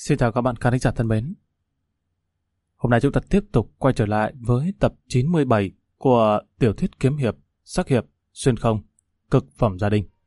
Xin chào các bạn khán giả thân mến. Hôm nay chúng ta tiếp tục quay trở lại với tập 97 của tiểu thuyết kiếm hiệp, sắc hiệp, xuyên không, cực phẩm gia đình.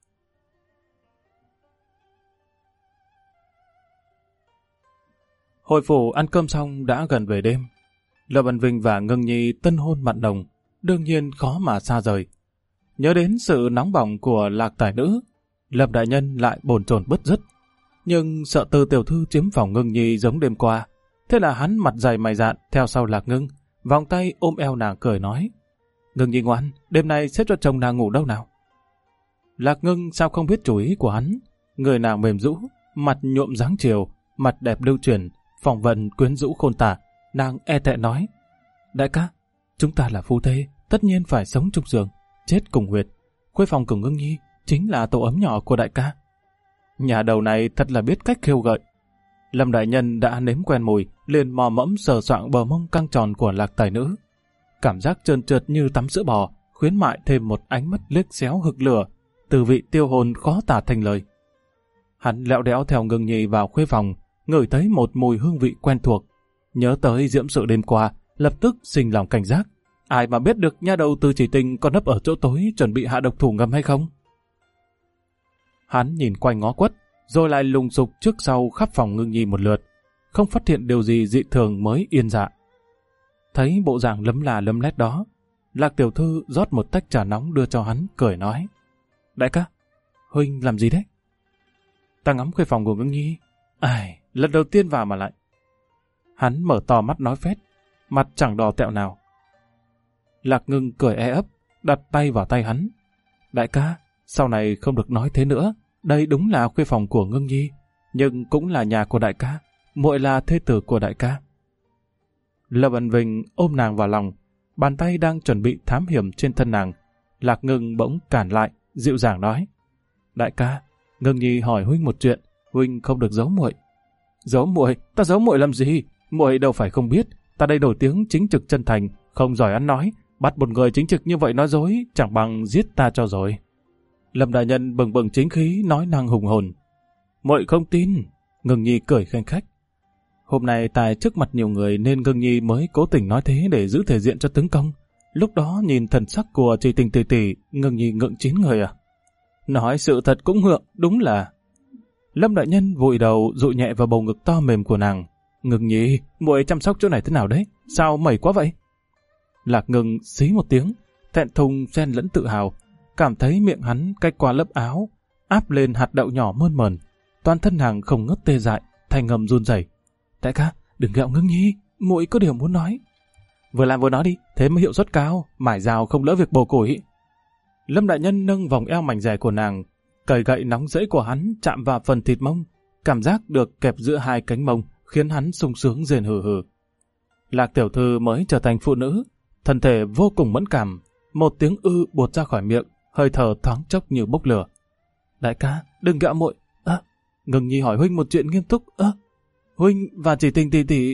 Hội phủ ăn cơm xong đã gần về đêm. Lâm Văn Vinh và Ngưng Nhi tân hôn mặn nồng, đương nhiên khó mà xa rời. Nhớ đến sự nóng bỏng của Lạc tài nữ, Lâm đại nhân lại bồn chồn bứt rứt. Nhưng sợ Từ tiểu thư chiếm phòng Ngưng Nhi giống đêm qua, thế là hắn mặt dày mày dạn theo sau Lạc Ngưng, vòng tay ôm eo nàng cười nói: Ngưng Nhi ngoan, đêm nay xếp cho chồng nàng ngủ đâu nào. Lạc Ngưng sao không biết chủ ý của hắn, người nàng mềm rũ, mặt nhuộm dáng chiều, mặt đẹp lưu truyền, phỏng vận quyến rũ khôn tả, nàng e tệ nói: Đại ca, chúng ta là phu thê, tất nhiên phải sống chung giường, chết cùng huyệt. Khuê phòng của Ngưng Nhi chính là tổ ấm nhỏ của đại ca. Nhà đầu này thật là biết cách khiêu gợi. Lâm đại nhân đã nếm quen mùi, liền mò mẫm sờ soạng bờ mông căng tròn của Lạc tài nữ. Cảm giác trơn trượt như tắm sữa bò, khuyến mại thêm một ánh mắt liếc xéo hực lửa, từ vị tiêu hồn khó tả thành lời. Hắn lẹo đẽo theo Ngưng Nhi vào khuê phòng, ngửi thấy một mùi hương vị quen thuộc. Nhớ tới diễm sự đêm qua, lập tức sinh lòng cảnh giác. Ai mà biết được nha đầu Từ Chỉ Tình còn nấp ở chỗ tối chuẩn bị hạ độc thủ ngầm hay không? Hắn nhìn quanh ngó quất, rồi lại lùng sục trước sau khắp phòng Ngưng Nhi một lượt, không phát hiện điều gì dị thường mới yên dạ. Thấy bộ dạng lấm là lấm lét đó, Lạc tiểu thư rót một tách trà nóng đưa cho hắn, cười nói: Đại ca, huynh làm gì đấy? Ta ngắm khuê phòng của Ngưng Nhi. Ai, lần đầu tiên vào mà lại. Hắn mở to mắt nói phét, mặt chẳng đỏ tẹo nào. Lạc Ngưng cười e ấp, đặt tay vào tay hắn. Đại ca, sau này không được nói thế nữa. Đây đúng là khuê phòng của Ngưng Nhi, nhưng cũng là nhà của đại ca. Muội là thê tử của đại ca. Lâm Văn Vinh ôm nàng vào lòng, bàn tay đang chuẩn bị thám hiểm trên thân nàng. Lạc Ngưng bỗng cản lại, dịu dàng nói: Đại ca, Ngưng Nhi hỏi huynh một chuyện, huynh không được giấu muội. Giấu muội? Ta giấu muội làm gì? Muội đâu phải không biết, ta đây nổi tiếng chính trực chân thành, không giỏi ăn nói, bắt một người chính trực như vậy nói dối, chẳng bằng giết ta cho rồi. Lâm đại nhân bừng bừng chính khí nói năng hùng hồn. Muội không tin. Ngưng Nhi cười khanh khách. Hôm nay tại trước mặt nhiều người nên Ngưng Nhi mới cố tình nói thế để giữ thể diện cho tướng công. Lúc đó nhìn thần sắc của Chỉ Tình tỷ tỷ, Ngưng Nhi ngượng chín người à? Nói sự thật cũng ngượng, đúng là. Lâm đại nhân vùi đầu dụi nhẹ vào bầu ngực to mềm của nàng. Ngưng Nhi, muội chăm sóc chỗ này thế nào đấy? Sao mẩy quá vậy? Lạc Ngưng xí một tiếng, thẹn thùng xen lẫn tự hào, cảm thấy miệng hắn cách qua lớp áo, áp lên hạt đậu nhỏ mơn mởn. Toàn thân nàng không ngớt tê dại, thành ngầm run rẩy. Đại ca, đừng ghẹo Ngưng Nhi, muội có điều muốn nói. Vừa làm vừa nói đi, thế mới hiệu suất cao, mải rào không lỡ việc bổ củi. Lâm đại nhân nâng vòng eo mảnh dẻ của nàng, cởi gậy nóng rẫy của hắn chạm vào phần thịt mông, cảm giác được kẹp giữa hai cánh mông khiến hắn sung sướng rền hừ hừ. Lạc tiểu thư mới trở thành phụ nữ, thân thể vô cùng mẫn cảm, một tiếng ư buột ra khỏi miệng, hơi thở thoáng chốc như bốc lửa. Đại ca, đừng gạ muội. Ngưng Nhi hỏi huynh một chuyện nghiêm túc. Huynh và Chỉ Tình tỷ tỷ.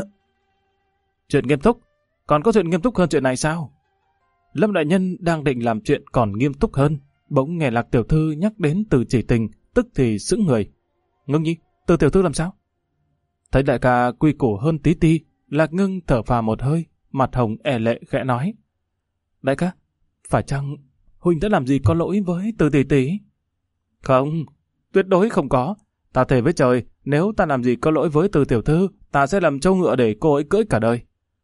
Chuyện nghiêm túc? Còn có chuyện nghiêm túc hơn chuyện này sao? Lâm đại nhân đang định làm chuyện còn nghiêm túc hơn, bỗng nghe Lạc tiểu thư nhắc đến Từ Chỉ Tình, tức thì sững người. Ngưng Nhi, Từ tiểu thư làm sao? Thấy đại ca quy củ hơn tí ti, Lạc Ngưng thở phào một hơi, mặt hồng e lệ khẽ nói: Đại ca, phải chăng huynh đã làm gì có lỗi với Từ tỷ tỷ? Không, tuyệt đối không có. Ta thề với trời, nếu ta làm gì có lỗi với Từ tiểu thư, ta sẽ làm trâu ngựa để cô ấy cưỡi cả đời.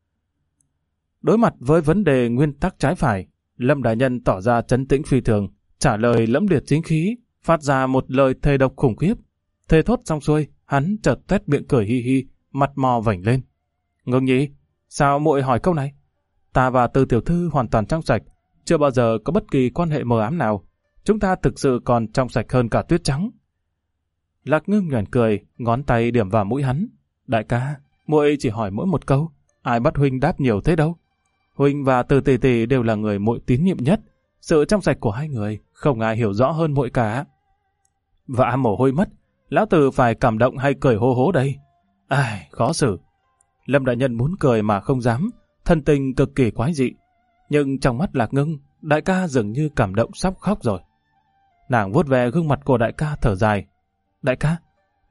Đối mặt với vấn đề nguyên tắc trái phải, Lâm đại nhân tỏ ra trấn tĩnh phi thường, trả lời lẫm liệt chính khí, phát ra một lời thề độc khủng khiếp. Thề thốt xong xuôi, hắn chợt tuét miệng cười hi hi, mặt mò vểnh lên. Ngưng Nhi, sao muội hỏi câu này? Ta và Từ tiểu thư hoàn toàn trong sạch, chưa bao giờ có bất kỳ quan hệ mờ ám nào. Chúng ta thực sự còn trong sạch hơn cả tuyết trắng. Lạc Ngưng nhoẻn cười, ngón tay điểm vào mũi hắn. Đại ca, muội chỉ hỏi mỗi một câu, ai bắt huynh đáp nhiều thế đâu. Huynh và Từ tỷ tỷ đều là người muội tín nhiệm nhất. Sự trong sạch của hai người không ai hiểu rõ hơn muội cả. Vã mồ hôi mất, lão Từ phải cảm động hay cười hô hố đây? Ai, khó xử. Lâm đại nhân muốn cười mà không dám, thân tình cực kỳ quái dị. Nhưng trong mắt Lạc Ngưng, đại ca dường như cảm động sắp khóc rồi. Nàng vuốt về gương mặt của đại ca thở dài. Đại ca,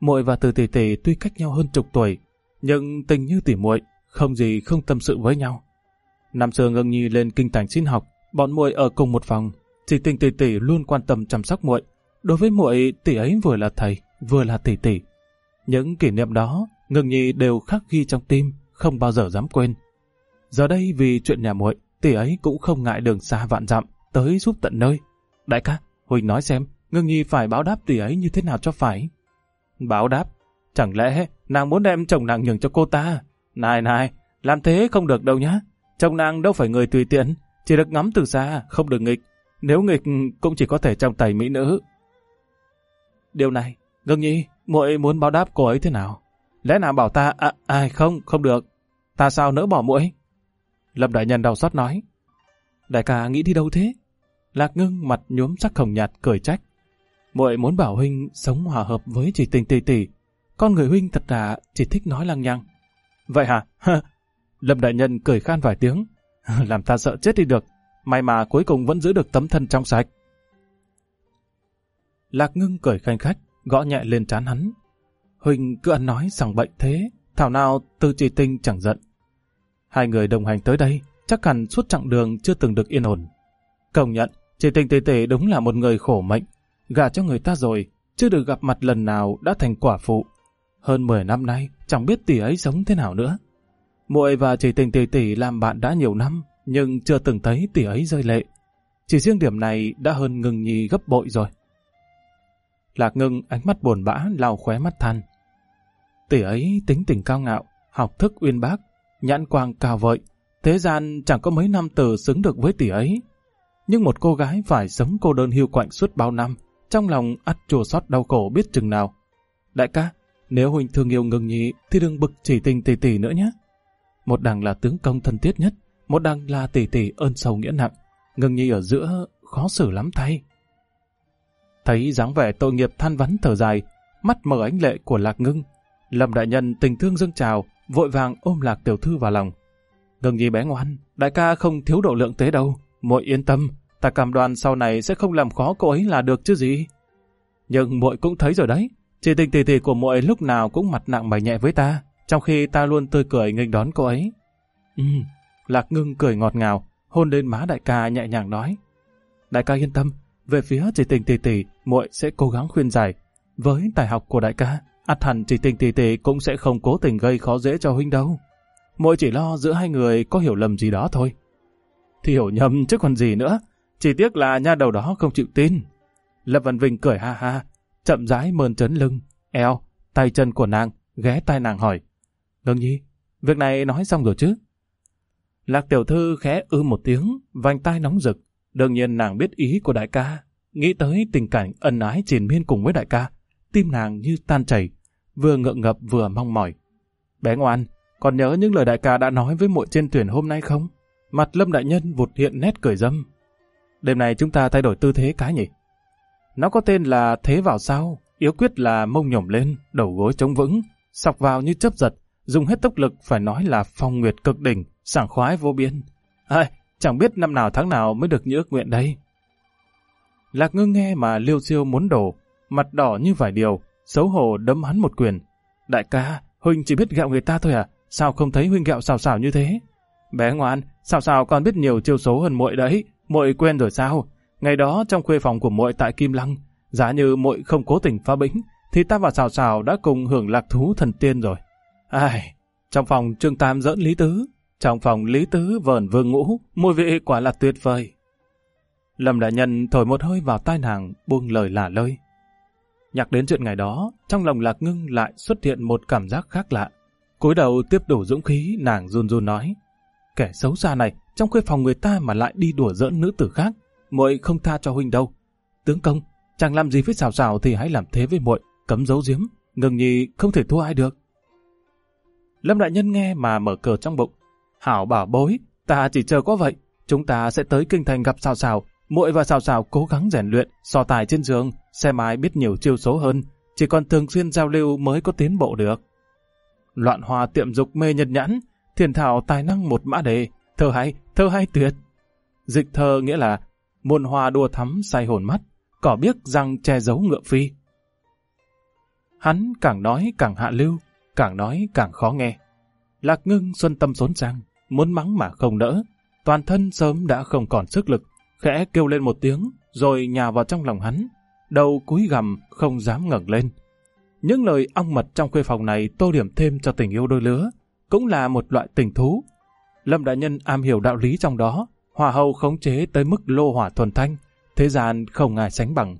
Muội và Từ tỷ tỷ tuy cách nhau hơn chục tuổi, nhưng tình như tỉ muội, không gì không tâm sự với nhau. Năm xưa Ngưng Nhi lên kinh thành xin học, bọn muội ở cùng một phòng, Chỉ Tình tỷ tỷ luôn quan tâm chăm sóc muội. Đối với muội, tỷ ấy vừa là thầy, vừa là tỷ tỷ. Những kỷ niệm đó, Ngưng Nhi đều khắc ghi trong tim, không bao giờ dám quên. Giờ đây vì chuyện nhà muội, tỷ ấy cũng không ngại đường xa vạn dặm tới giúp tận nơi. Đại ca, Huỳnh nói xem, Ngưng Nhi phải báo đáp tỷ ấy như thế nào cho phải? Báo đáp? Chẳng lẽ nàng muốn đem chồng nàng nhường cho cô ta? Này này, làm thế không được đâu nhá. Chồng nàng đâu phải người tùy tiện, chỉ được ngắm từ xa, không được nghịch. Nếu nghịch cũng chỉ có thể trong tay mỹ nữ. Điều này, Ngưng Nhi, muội muốn báo đáp cô ấy thế nào? Lẽ nào bảo ta, không được. Ta sao nỡ bỏ muội? Lâm đại nhân đau xót nói. Đại ca nghĩ đi đâu thế? Lạc Ngưng mặt nhuốm sắc hồng nhạt cười trách. Muội muốn bảo huynh sống hòa hợp với Chỉ Tình tỷ tỷ. Con người huynh thật là chỉ thích nói lăng nhăng. Vậy hả? Lâm đại nhân cười khan vài tiếng. Làm ta sợ chết đi được. May mà cuối cùng vẫn giữ được tấm thân trong sạch. Lạc Ngưng cười khanh khách, gõ nhẹ lên trán hắn. Huynh cứ ăn nói sằng bệnh thế, thảo nào Từ Chỉ Tình chẳng giận. Hai người đồng hành tới đây, chắc hẳn suốt chặng đường chưa từng được yên ổn. Công nhận, Chỉ Tình tỷ tỷ đúng là một người khổ mệnh. Gả cho người ta rồi, chưa được gặp mặt lần nào đã thành quả phụ. Hơn 10 năm nay, chẳng biết tỷ ấy sống thế nào nữa. Muội và Chỉ Tình tỷ tỷ làm bạn đã nhiều năm, nhưng chưa từng thấy tỷ ấy rơi lệ. Chỉ riêng điểm này đã hơn Ngưng Nhi gấp bội rồi. Lạc Ngưng ánh mắt buồn bã lau khóe mắt than. Tỷ ấy tính tình cao ngạo, học thức uyên bác, nhãn quang cao vợi, thế gian chẳng có mấy nam tử xứng được với tỷ ấy. Nhưng một cô gái phải sống cô đơn hiu quạnh suốt bao năm, trong lòng ắt chua xót đau khổ biết chừng nào. Đại ca, nếu huynh thương yêu Ngưng Nhi thì đừng bực Chỉ Tình tỷ tỷ nữa nhé. Một đằng là tướng công thân thiết nhất, một đằng là tỷ tỷ ơn sâu nghĩa nặng. Ngưng Nhi ở giữa khó xử lắm thay. Thấy dáng vẻ tội nghiệp than vãn thở dài, mắt mở ánh lệ của Lạc Ngưng, Lâm đại nhân tình thương dâng trào, vội vàng ôm Lạc tiểu thư vào lòng. Ngưng Nhi bé ngoan, đại ca không thiếu độ lượng tế đâu, muội yên tâm, ta cam đoan sau này sẽ không làm khó cô ấy là được chứ gì. Nhưng muội cũng thấy rồi đấy, Chỉ Tình tỷ tỷ của muội lúc nào cũng mặt nặng mày nhẹ với ta, trong khi ta luôn tươi cười nghênh đón cô ấy. Lạc Ngưng cười ngọt ngào, hôn lên má đại ca nhẹ nhàng nói. Đại ca yên tâm, về phía Chỉ Tình tỷ tỷ, muội sẽ cố gắng khuyên giải. Với tài học của đại ca, ắt hẳn Chỉ Tình tỷ tỷ cũng sẽ không cố tình gây khó dễ cho huynh đâu. Muội chỉ lo giữa hai người có hiểu lầm gì đó thôi. Thì hiểu nhầm chứ còn gì nữa, chỉ tiếc là nha đầu đó không chịu tin. Lâm Văn Vinh cười ha ha, chậm rãi mơn trớn lưng, eo, tay chân của nàng, ghé tai nàng hỏi. Ngưng Nhi, việc này nói xong rồi chứ? Lạc tiểu thư khẽ một tiếng, vành tai nóng rực. Đương nhiên nàng biết ý của đại ca. Nghĩ tới tình cảnh ân ái triền miên cùng với đại ca, tim nàng như tan chảy, vừa ngượng ngập vừa mong mỏi. Bé ngoan, còn nhớ những lời đại ca đã nói với muội trên thuyền hôm nay không? Mặt Lâm đại nhân vụt hiện nét cười râm. Đêm này chúng ta thay đổi tư thế cái nhỉ? Nó có tên là thế vào sau, yếu quyết là mông nhổm lên, đầu gối chống vững, sọc vào như chớp giật, dùng hết tốc lực, phải nói là phong nguyệt cực đỉnh, sảng khoái vô biên. Chẳng biết năm nào tháng nào mới được như ước nguyện đây. Lạc Ngưng nghe mà liêu xiêu muốn đổ, mặt đỏ như vải điều, xấu hổ đấm hắn một quyền. Đại ca, huynh chỉ biết gẹo người ta thôi à? Sao không thấy huynh gẹo xào xào như thế? Bé ngoan, xào xào còn biết nhiều chiêu số hơn muội đấy, muội quên rồi sao? Ngày đó trong khuê phòng của muội tại Kim Lăng, giá như muội không cố tình phá bĩnh, thì ta và xào xào đã cùng hưởng lạc thú thần tiên rồi. Trong phòng Trương Tam giỡn Lý Tứ, trong phòng Lý Tứ vờn Vương Ngũ, mùi vị quả là tuyệt vời. Lâm đại nhân thổi một hơi vào tai nàng, buông lời lả lơi. Nhắc đến chuyện ngày đó, trong lòng Lạc Ngưng lại xuất hiện một cảm giác khác lạ. Cúi đầu tiếp đủ dũng khí, nàng run run nói. Kẻ xấu xa này, trong khuê phòng người ta mà lại đi đùa giỡn nữ tử khác, muội không tha cho huynh đâu. Tướng công, chàng làm gì với xào xào thì hãy làm thế với muội, cấm giấu giếm, Ngưng Nhi không thể thua ai được. Lâm đại nhân nghe mà mở cờ trong bụng. Hảo bảo bối, ta chỉ chờ có vậy, chúng ta sẽ tới kinh thành gặp xào xào, muội và xào xào cố gắng rèn luyện, so tài trên giường, xem ai biết nhiều chiêu số hơn, chỉ còn thường xuyên giao lưu mới có tiến bộ được. Loạn hòa tiệm dục mê nhật nhãn, thiền thảo tài năng một mã đề, thơ hay tuyệt. Dịch thơ nghĩa là muôn hoa đua thắm say hồn mắt, cỏ biếc răng che giấu ngựa phi. Hắn càng nói càng hạ lưu, càng nói càng khó nghe. Lạc Ngưng xuân tâm xốn sang, muốn mắng mà không đỡ. Toàn thân sớm đã không còn sức lực, khẽ kêu lên một tiếng, rồi nhào vào trong lòng hắn. Đầu cúi gằm, không dám ngẩng lên. Những lời ong mật trong khuê phòng này tô điểm thêm cho tình yêu đôi lứa, cũng là một loại tình thú. Lâm đại nhân am hiểu đạo lý trong đó, hòa hậu khống chế tới mức lô hỏa thuần thanh, thế gian không ai sánh bằng.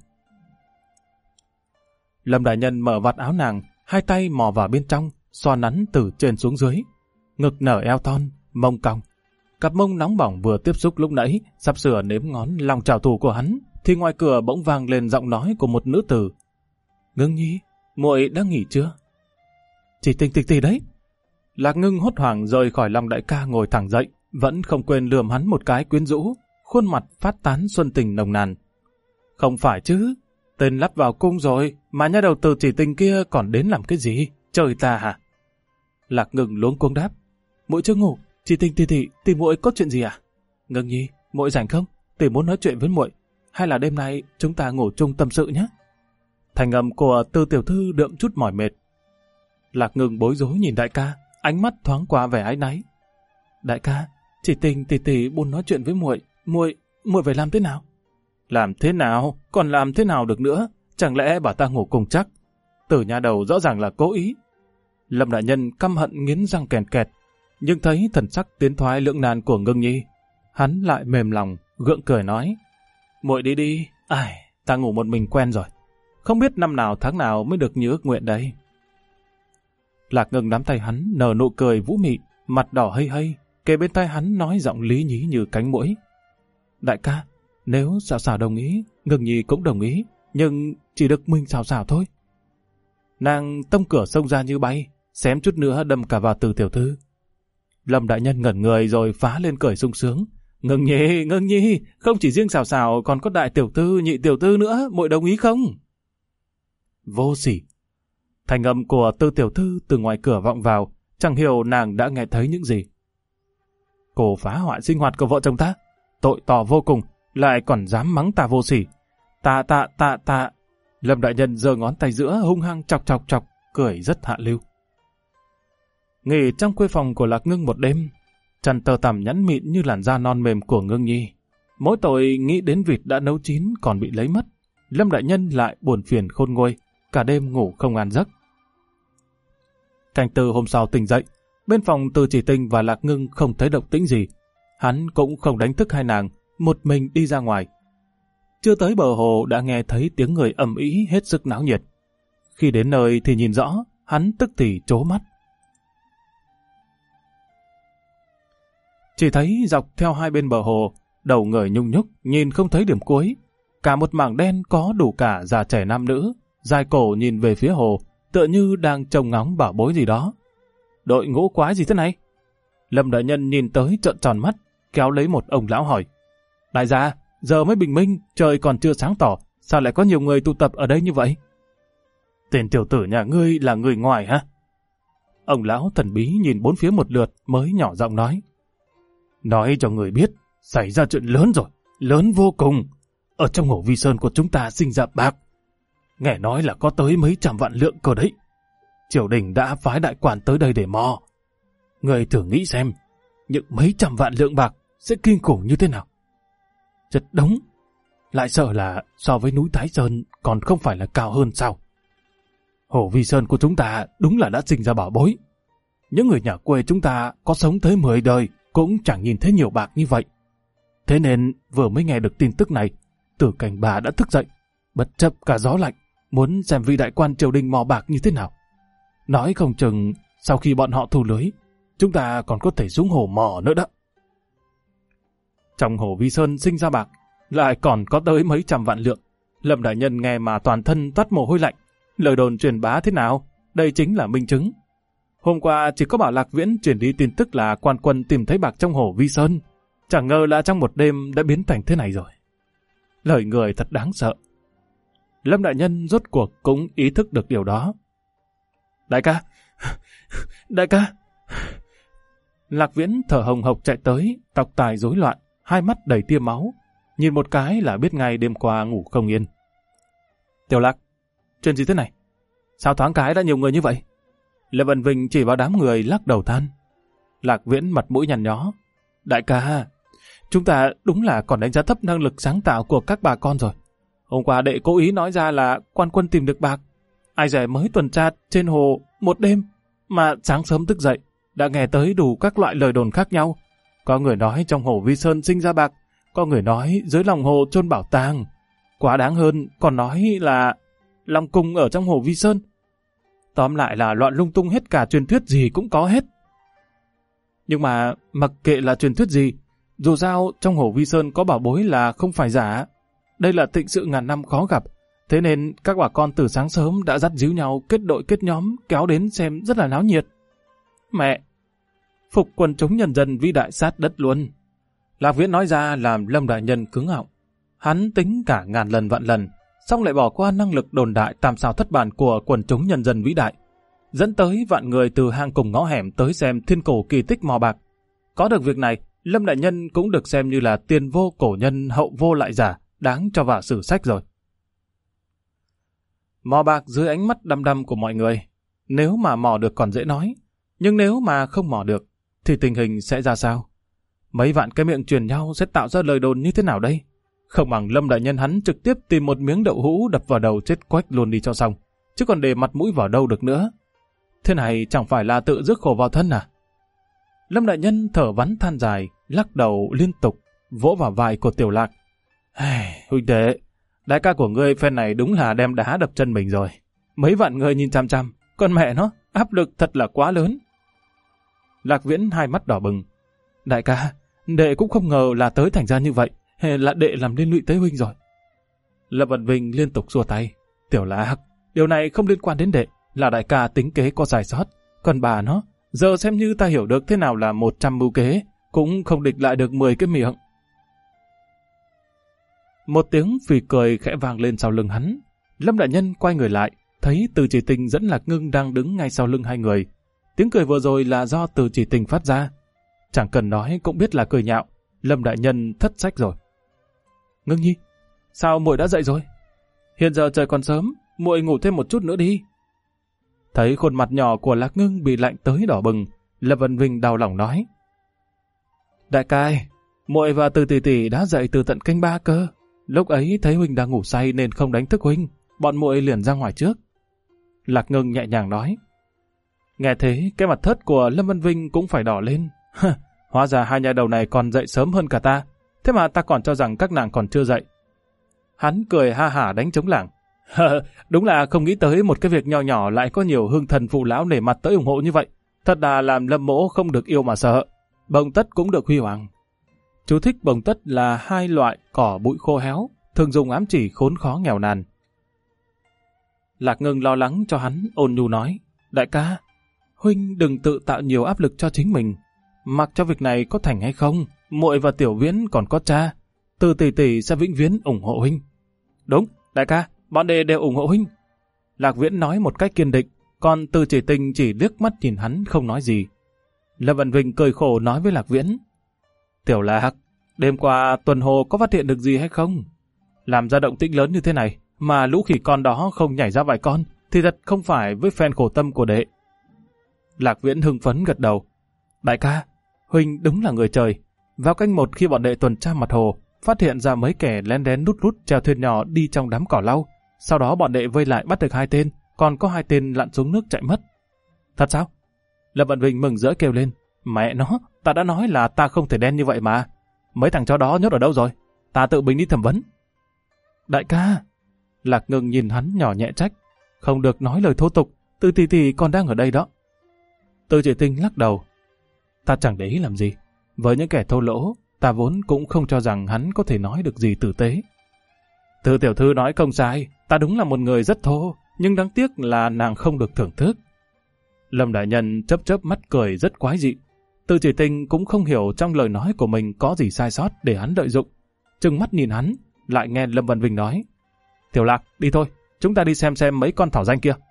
Lâm đại nhân mở vạt áo nàng, hai tay mò vào bên trong, xoa nắn từ trên xuống dưới. Ngực nở eo thon, mông cong. Cặp mông nóng bỏng vừa tiếp xúc lúc nãy, sắp sửa nếm ngón lòng trào thủ của hắn, thì ngoài cửa bỗng vang lên giọng nói của một nữ tử. Ngưng nhi, muội đã nghỉ chưa? Chỉ Tình tì đấy. Lạc Ngưng hốt hoảng rời khỏi lòng đại ca ngồi thẳng dậy, vẫn không quên lườm hắn một cái quyến rũ, khuôn mặt phát tán xuân tình nồng nàn. Không phải chứ, tên lắp vào cung rồi, mà nha đầu Từ Chỉ Tình kia còn đến làm cái gì? Trời ta hả? Lạc Ngưng luống cuống đáp. Muội chưa ngủ, Chỉ Tình thì muội có chuyện gì à? Ngưng nhi, muội rảnh không? Tỷ muốn nói chuyện với muội, hay là đêm nay chúng ta ngủ chung tâm sự nhé? Thành âm của Từ tiểu thư đượm chút mỏi mệt. Lạc Ngưng bối rối nhìn đại ca, ánh mắt thoáng qua vẻ áy náy. Đại ca, Chỉ Tình tỷ muốn nói chuyện với muội, muội phải làm thế nào? Làm thế nào? Còn làm thế nào được nữa? Chẳng lẽ bà ta ngủ cùng chắc? Từ nhà đầu rõ ràng là cố ý. Lâm đại nhân căm hận nghiến răng kèn kẹt, nhưng thấy thần sắc tiến thoái lưỡng nan của Ngưng nhi, hắn lại mềm lòng, gượng cười nói: muội đi đi, ai, ta ngủ một mình quen rồi, không biết năm nào tháng nào mới được như ước nguyện đấy. Lạc Ngưng nắm tay hắn, nở nụ cười vũ mị, mặt đỏ hây hây, kề bên tai hắn nói giọng lý nhí như cánh muỗi. Đại ca, nếu Sảo Sảo đồng ý, Ngưng nhi cũng đồng ý, nhưng chỉ được mình Sảo Sảo thôi. Nàng tông cửa xông ra như bay, xém chút nữa đâm cả vào Từ tiểu thư. Lâm đại nhân ngẩn người rồi phá lên cười sung sướng. Ngưng nhi, không chỉ riêng Sảo Sảo, còn có đại tiểu thư, nhị tiểu thư nữa, muội đồng ý không? Vô sỉ. Thành âm của Từ tiểu thư từ ngoài cửa vọng vào, chẳng hiểu nàng đã nghe thấy những gì. Cô phá hoại sinh hoạt của vợ chồng ta, tội tỏ vô cùng, lại còn dám mắng ta vô sỉ. Ta. Lâm đại nhân giơ ngón tay giữa hung hăng chọc, cười rất hạ lưu. Nghỉ trong khuê phòng của Lạc Ngưng một đêm, trần tơ tằm nhẵn mịn như làn da non mềm của Ngưng nhi. Mỗi tội nghĩ đến vịt đã nấu chín còn bị lấy mất, Lâm đại nhân lại buồn phiền khôn nguôi, cả đêm ngủ không an giấc. Canh tư hôm sau tỉnh dậy, bên phòng Từ Chỉ Tình và Lạc Ngưng không thấy động tĩnh gì. Hắn cũng không đánh thức hai nàng, một mình đi ra ngoài. Chưa tới bờ hồ đã nghe thấy tiếng người ầm ĩ hết sức náo nhiệt. Khi đến nơi thì nhìn rõ, hắn tức thì trố mắt. Chỉ thấy dọc theo hai bên bờ hồ, đầu người nhung nhúc, nhìn không thấy điểm cuối. Cả một mảng đen có đủ cả già trẻ nam nữ, dài cổ nhìn về phía hồ, tựa như đang trông ngóng bảo bối gì đó. Đội ngũ quái gì thế này? Lâm đại nhân nhìn tới trợn tròn mắt, kéo lấy một ông lão hỏi. Đại gia, giờ mới bình minh, trời còn chưa sáng tỏ, sao lại có nhiều người tụ tập ở đây như vậy? Tên tiểu tử nhà ngươi là người ngoài hả? Ông lão thần bí nhìn bốn phía một lượt mới nhỏ giọng nói. Nói cho người biết, xảy ra chuyện lớn rồi, lớn vô cùng. Ở trong hồ Vi Sơn của chúng ta sinh ra bạc. Nghe nói là có tới mấy trăm vạn lượng cơ đấy. Triều đình đã phái đại quan tới đây để mò. Người thử nghĩ xem, những mấy trăm vạn lượng bạc sẽ kinh khủng như thế nào? Chất đống, lại sợ là so với núi Thái Sơn còn không phải là cao hơn sao? Hồ Vi Sơn của chúng ta đúng là đã sinh ra bảo bối. Những người nhà quê chúng ta có sống tới 10 đời cũng chẳng nhìn thấy nhiều bạc như vậy. Thế nên vừa mới nghe được tin tức này, Tử Cảnh bà đã thức dậy, bất chấp cả gió lạnh, muốn xem vị đại quan triều đình mò bạc như thế nào. Nói không chừng sau khi bọn họ thu lưới, chúng ta còn có thể xuống hồ mò nữa đó. Trong hồ Vi Sơn sinh ra bạc, lại còn có tới mấy trăm vạn lượng. Lâm đại nhân nghe mà toàn thân toát mồ hôi lạnh. Lời đồn truyền bá thế nào? Đây chính là minh chứng. Hôm qua chỉ có Bảo Lạc Viễn truyền đi tin tức là quan quân tìm thấy bạc trong hồ Vi Sơn. Chẳng ngờ là trong một đêm đã biến thành thế này rồi. Lời người thật đáng sợ. Lâm đại nhân rốt cuộc cũng ý thức được điều đó. Đại ca! Lạc Viễn thở hồng hộc chạy tới, tóc tai rối loạn, hai mắt đầy tia máu. Nhìn một cái là biết ngay đêm qua ngủ không yên. Tiểu Lạc, chuyện gì thế này? Sao thoáng cái đã nhiều người như vậy? Lâm Vân Vinh chỉ vào đám người lắc đầu than. Lạc Viễn mặt mũi nhăn nhó. Đại ca, chúng ta đúng là còn đánh giá thấp năng lực sáng tạo của các bà con rồi. Hôm qua đệ cố ý nói ra là quan quân tìm được bạc. Ai dè mới tuần tra trên hồ một đêm, mà sáng sớm thức dậy, đã nghe tới đủ các loại lời đồn khác nhau. Có người nói trong hồ Vi Sơn sinh ra bạc, có người nói dưới lòng hồ chôn bảo tàng. Quá đáng hơn, còn nói là Long Cung ở trong hồ Vi Sơn. Tóm lại là loạn lung tung hết, cả truyền thuyết gì cũng có hết. Nhưng mà mặc kệ là truyền thuyết gì, dù sao trong hồ Vi Sơn có bảo bối là không phải giả. Đây là thịnh sự ngàn năm khó gặp, thế nên các bà con từ sáng sớm đã dắt díu nhau kết đội kết nhóm kéo đến xem rất là náo nhiệt. Mẹ! Phục quần chúng nhân dân vĩ đại sát đất luôn. Lạc Viễn nói ra làm Lâm đại nhân cứng họng. Hắn tính cả ngàn lần vạn lần, xong lại bỏ qua năng lực đồn đại tam sao thất bản của quần chúng nhân dân vĩ đại, dẫn tới vạn người từ hang cùng ngõ hẻm tới xem thiên cổ kỳ tích mò bạc. Có được việc này, Lâm đại nhân cũng được xem như là tiền vô cổ nhân hậu vô lại giả, đáng cho vào sử sách rồi. Mò bạc dưới ánh mắt đăm đăm của mọi người, nếu mà mò được còn dễ nói, nhưng nếu mà không mò được, thì tình hình sẽ ra sao? Mấy vạn cái miệng truyền nhau sẽ tạo ra lời đồn như thế nào đây? Không bằng Lâm đại nhân hắn trực tiếp tìm một miếng đậu hũ đập vào đầu chết quách luôn đi cho xong, chứ còn để mặt mũi vào đâu được nữa. Thế này chẳng phải là tự rước khổ vào thân à? Lâm đại nhân thở vắn than dài, lắc đầu liên tục, vỗ vào vai của Tiểu Lạc. Huynh đệ, đại ca của ngươi phen này đúng là đem đá đập chân mình rồi. Mấy vạn người nhìn chăm chăm, con mẹ nó, áp lực thật là quá lớn. Lạc Viễn hai mắt đỏ bừng. Đại ca, đệ cũng không ngờ là tới thành ra như vậy, là đệ làm liên lụy tới huynh rồi. Lâm Vân Vinh liên tục xua tay. Tiểu Lạc, điều này không liên quan đến đệ, là đại ca tính kế có sai sót. Còn bà nó, giờ xem như ta hiểu được thế nào là 100 mưu kế, cũng không địch lại được 10 cái miệng. Một tiếng phì cười khẽ vang lên sau lưng hắn. Lâm đại nhân quay người lại, thấy Từ Chỉ Tình dẫn Lạc Ngưng đang đứng ngay sau lưng hai người. Tiếng cười vừa rồi là do Từ Chỉ Tình phát ra. Chẳng cần nói cũng biết là cười nhạo. Lâm đại nhân thất sách rồi. Ngưng nhi, sao muội đã dậy rồi? Hiện giờ trời còn sớm, muội ngủ thêm một chút nữa đi. Thấy khuôn mặt nhỏ của Lạc Ngưng bị lạnh tới đỏ bừng, Lâm Vân Vinh đau lòng nói. Đại ca, muội và Từ tỷ tỷ đã dậy từ tận canh 3 cơ. Lúc ấy thấy huynh đang ngủ say nên không đánh thức huynh, bọn muội liền ra ngoài trước. Lạc Ngưng nhẹ nhàng nói. Nghe thế, cái mặt thớt của Lâm Vân Vinh cũng phải đỏ lên. Hóa ra hai nhà đầu này còn dậy sớm hơn cả ta, thế mà ta còn cho rằng các nàng còn chưa dậy. Hắn cười ha hả đánh trống lảng. Đúng là không nghĩ tới một cái việc nho nhỏ lại có nhiều hương thần phụ lão nể mặt tới ủng hộ như vậy. Thật là làm Lâm mỗ không được yêu mà sợ. Bồng tất cũng được huy hoàng. Chú thích bồng tất là hai loại cỏ bụi khô héo, thường dùng ám chỉ khốn khó nghèo nàn. Lạc Ngưng lo lắng cho hắn, ôn nhu nói. Đại ca, huynh đừng tự tạo nhiều áp lực cho chính mình. Mặc cho việc này có thành hay không, muội và Tiểu Viễn còn có cha. Từ tỷ tỷ sẽ vĩnh viễn ủng hộ huynh. Đúng, đại ca, bọn đệ đều ủng hộ huynh. Lạc Viễn nói một cách kiên định, còn Từ Chỉ Tình chỉ liếc mắt nhìn hắn không nói gì. Lâm Vân Vinh cười khổ nói với Lạc Viễn. Tiểu Lạc, đêm qua tuần hồ có phát hiện được gì hay không? Làm ra động tĩnh lớn như thế này, mà lũ khỉ con đó không nhảy ra vài con, thì thật không phải với phen khổ tâm của đệ. Lạc Viễn hưng phấn gật đầu. Đại ca, huynh đúng là người trời. Vào canh 1 khi bọn đệ tuần tra mặt hồ, phát hiện ra mấy kẻ lén đén nút rút chèo thuyền nhỏ đi trong đám cỏ lau. Sau đó bọn đệ vây lại bắt được 2 tên, còn có 2 tên lặn xuống nước chạy mất. Thật sao? Lâm Vận Vinh mừng rỡ kêu lên. Mẹ nó, ta đã nói là ta không thể đen như vậy mà. Mấy thằng chó đó nhốt ở đâu rồi? Ta tự mình đi thẩm vấn. Đại ca, Lạc Ngưng nhìn hắn nhỏ nhẹ trách. Không được nói lời thô tục, Từ tỷ tỷ còn đang ở đây đó. Từ Chỉ Tình lắc đầu. Ta chẳng để ý làm gì. Với những kẻ thô lỗ, ta vốn cũng không cho rằng hắn có thể nói được gì tử tế. Từ tiểu thư nói không sai, ta đúng là một người rất thô, nhưng đáng tiếc là nàng không được thưởng thức. Lâm đại nhân chớp chớp mắt cười rất quái dị. Từ Chỉ Tình cũng không hiểu trong lời nói của mình có gì sai sót để hắn lợi dụng. Trừng mắt nhìn hắn, lại nghe Lâm Văn Vinh nói. Tiểu Lạc, đi thôi, chúng ta đi xem mấy con thảo danh kia.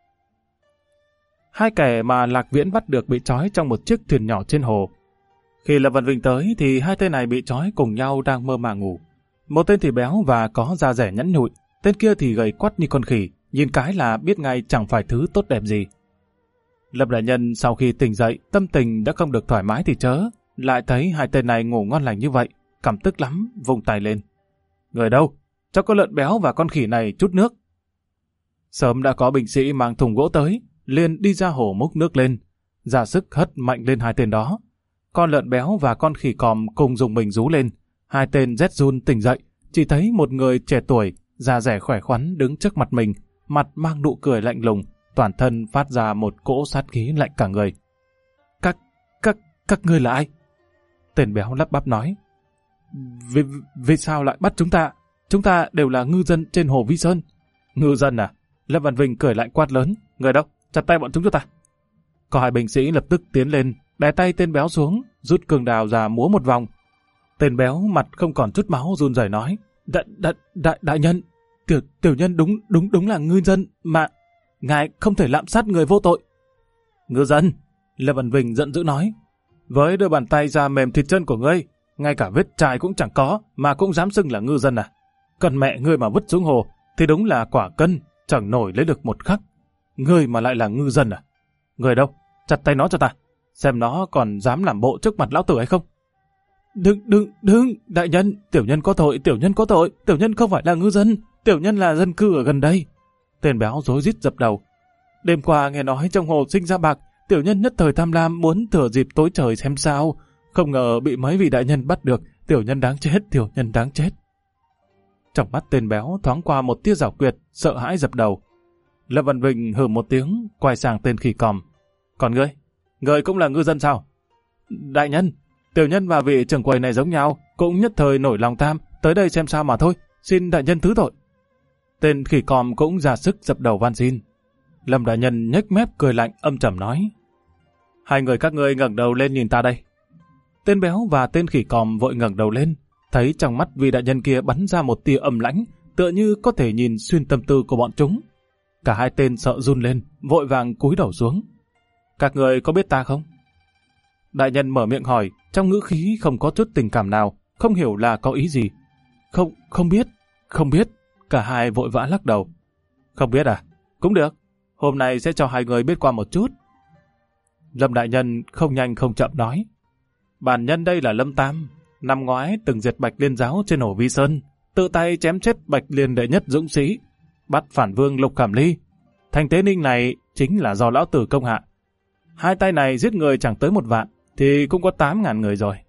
2 kẻ mà Lạc Viễn bắt được bị trói trong một chiếc thuyền nhỏ trên hồ. Khi Lâm Văn Vinh tới thì 2 tên này bị trói cùng nhau đang mơ màng ngủ. Một tên thì béo và có da dẻ nhẵn nhụi, tên kia thì gầy quắt như con khỉ, nhìn cái là biết ngay chẳng phải thứ tốt đẹp gì. Lâm đại nhân sau khi tỉnh dậy, tâm tình đã không được thoải mái thì chớ, lại thấy hai tên này ngủ ngon lành như vậy, cảm tức lắm, vùng tay lên. Người đâu? Cho con lợn béo và con khỉ này chút nước. Sớm đã có binh sĩ mang thùng gỗ tới, liền đi ra hồ múc nước lên, ra sức hất mạnh lên hai tên đó. Con lợn béo và con khỉ còm cùng dùng mình rú lên, hai tên rét run tỉnh dậy, chỉ thấy một người trẻ tuổi, da dẻ khỏe khoắn đứng trước mặt mình, mặt mang nụ cười lạnh lùng, toàn thân phát ra một cỗ sát khí lạnh cả người. Các ngươi là ai? Tên béo lắp bắp nói. Vì sao lại bắt chúng ta? Chúng ta đều là ngư dân trên hồ Vi Sơn. Ngư dân à? Lâm Văn Vinh cười lạnh quát lớn. Người đâu? Chặt tay bọn chúng cho ta. Có hai binh sĩ lập tức tiến lên, đè tay tên béo xuống, rút cường đào ra múa một vòng. Tên béo mặt không còn chút máu run rẩy nói. Đại nhân, tiểu nhân đúng là ngư dân mà ngài không thể lạm sát người vô tội. Ngư dân? Lâm Văn Vinh giận dữ nói. Với đôi bàn tay da mềm thịt chân của ngươi, ngay cả vết chài cũng chẳng có mà cũng dám xưng là ngư dân à? Cần mẹ ngươi mà vứt xuống hồ thì đúng là quả cân, chẳng nổi lấy được một khắc. Ngươi mà lại là ngư dân à? Người đâu? Chặt tay nó cho ta, xem nó còn dám làm bộ trước mặt lão tử hay không. Đừng, đại nhân, tiểu nhân có tội, tiểu nhân không phải là ngư dân, tiểu nhân là dân cư ở gần đây. Tên béo rối rít dập đầu. Đêm qua nghe nói trong hồ sinh ra bạc, tiểu nhân nhất thời tham lam muốn thừa dịp tối trời xem sao, không ngờ bị mấy vị đại nhân bắt được, tiểu nhân đáng chết. Trong mắt tên béo thoáng qua một tia giảo quyệt, sợ hãi dập đầu. Lâm Văn Vinh hừ một tiếng, quay sang tên khỉ còm. Còn ngươi cũng là ngư dân sao? Đại nhân, tiểu nhân và vị trưởng quầy này giống nhau, cũng nhất thời nổi lòng tham, tới đây xem sao mà thôi, xin đại nhân thứ tội. Tên khỉ còm cũng ra sức dập đầu van xin. Lâm đại nhân nhếch mép cười lạnh âm trầm nói. Hai người các ngươi ngẩng đầu lên nhìn ta đây. Tên béo và tên khỉ còm vội ngẩng đầu lên, thấy trong mắt vị đại nhân kia bắn ra một tia âm lãnh, tựa như có thể nhìn xuyên tâm tư của bọn chúng. Cả hai tên sợ run lên, vội vàng cúi đầu xuống. Các người có biết ta không? Đại nhân mở miệng hỏi, trong ngữ khí không có chút tình cảm nào, không hiểu là có ý gì. Không biết. Cả hai vội vã lắc đầu. Không biết à? Cũng được, hôm nay sẽ cho hai người biết qua một chút. Lâm đại nhân không nhanh không chậm nói. Bản nhân đây là Lâm Tam, năm ngoái từng diệt Bạch Liên giáo trên hồ Vi Sơn, tự tay chém chết Bạch Liên đệ nhất dũng sĩ, bắt phản vương Lục Khảm Ly. Thành Tế Ninh này chính là do lão tử công hạ. Hai tay này giết người chẳng tới 1 vạn, thì cũng có 8.000 người rồi.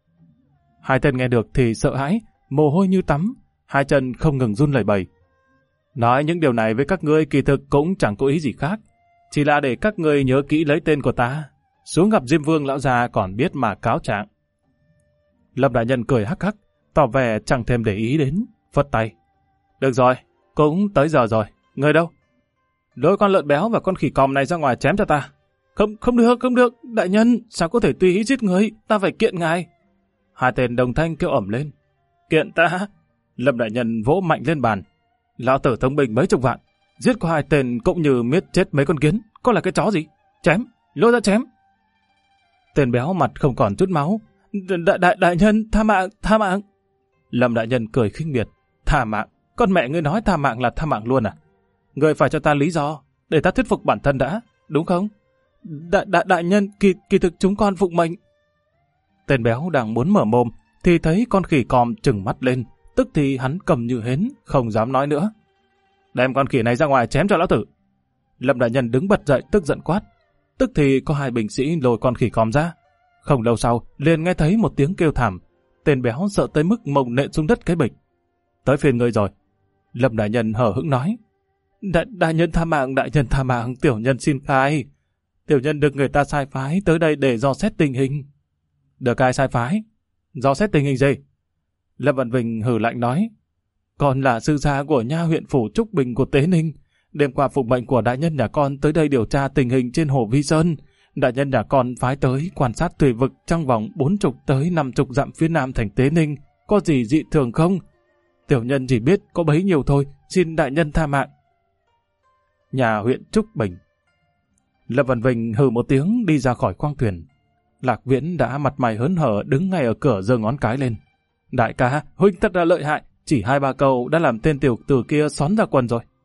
Hai tên nghe được thì sợ hãi, mồ hôi như tắm, hai chân không ngừng run lẩy bẩy. Nói những điều này với các ngươi kỳ thực cũng chẳng có ý gì khác, chỉ là để các ngươi nhớ kỹ lấy tên của ta, xuống gặp Diêm Vương lão già còn biết mà cáo trạng. Lâm đại nhân cười hắc hắc, tỏ vẻ chẳng thèm để ý đến, phất tay. Được rồi, cũng tới giờ rồi, người đâu? Lôi con lợn béo và con khỉ còm này ra ngoài chém cho ta. Không được, đại nhân, sao có thể tùy ý giết người, ta phải kiện ngài. Hai tên đồng thanh kêu ẩm lên. Kiện ta? Lâm đại nhân vỗ mạnh lên bàn. Lão tử thông minh mấy chục vạn, giết có hai tên cũng như miết chết mấy con kiến, có là cái chó gì? Chém, lôi ra chém. Tên béo mặt không còn chút máu. Đại nhân, tha mạng. Lâm đại nhân cười khinh miệt. Tha mạng? Con mẹ ngươi nói tha mạng là tha mạng luôn à? Ngươi phải cho ta lý do, để ta thuyết phục bản thân đã, đúng không? Đại nhân, kỳ thực chúng con phụng mệnh. Tên béo đang muốn mở mồm, thì thấy con khỉ còm trừng mắt lên, tức thì hắn cầm như hến, không dám nói nữa. Đem con khỉ này ra ngoài chém cho lão tử. Lâm đại nhân đứng bật dậy tức giận quát. Tức thì có hai binh sĩ lôi con khỉ còm ra. Không lâu sau, liền nghe thấy một tiếng kêu thảm. Tên béo sợ tới mức mông nện xuống đất cái bịch. Tới phiên ngươi rồi. Lâm đại nhân hờ hững nói. Đại nhân tha mạng, tiểu nhân xin khai. Tiểu nhân được người ta sai phái tới đây để dò xét tình hình. Được ai sai phái? Dò xét tình hình gì? Lâm Văn Vinh hừ lạnh nói. Con là sư gia của nha huyện phủ Trúc Bình của Tế Ninh. Đêm qua phục mệnh của đại nhân nhà con tới đây điều tra tình hình trên hồ Vi Sơn. Đại nhân nhà con phái tới quan sát thủy vực trong vòng 40 tới 50 dặm phía nam thành Tế Ninh. Có gì dị thường không? Tiểu nhân chỉ biết có bấy nhiêu thôi, xin đại nhân tha mạng. Nhà huyện Trúc Bình. Lâm Văn Vinh hừ một tiếng đi ra khỏi khoang thuyền. Lạc Viễn đã mặt mày hớn hở đứng ngay ở cửa giơ ngón cái lên. Đại ca, huynh thật là lợi hại, chỉ 2-3 câu đã làm tên tiểu tử kia xón ra quần rồi.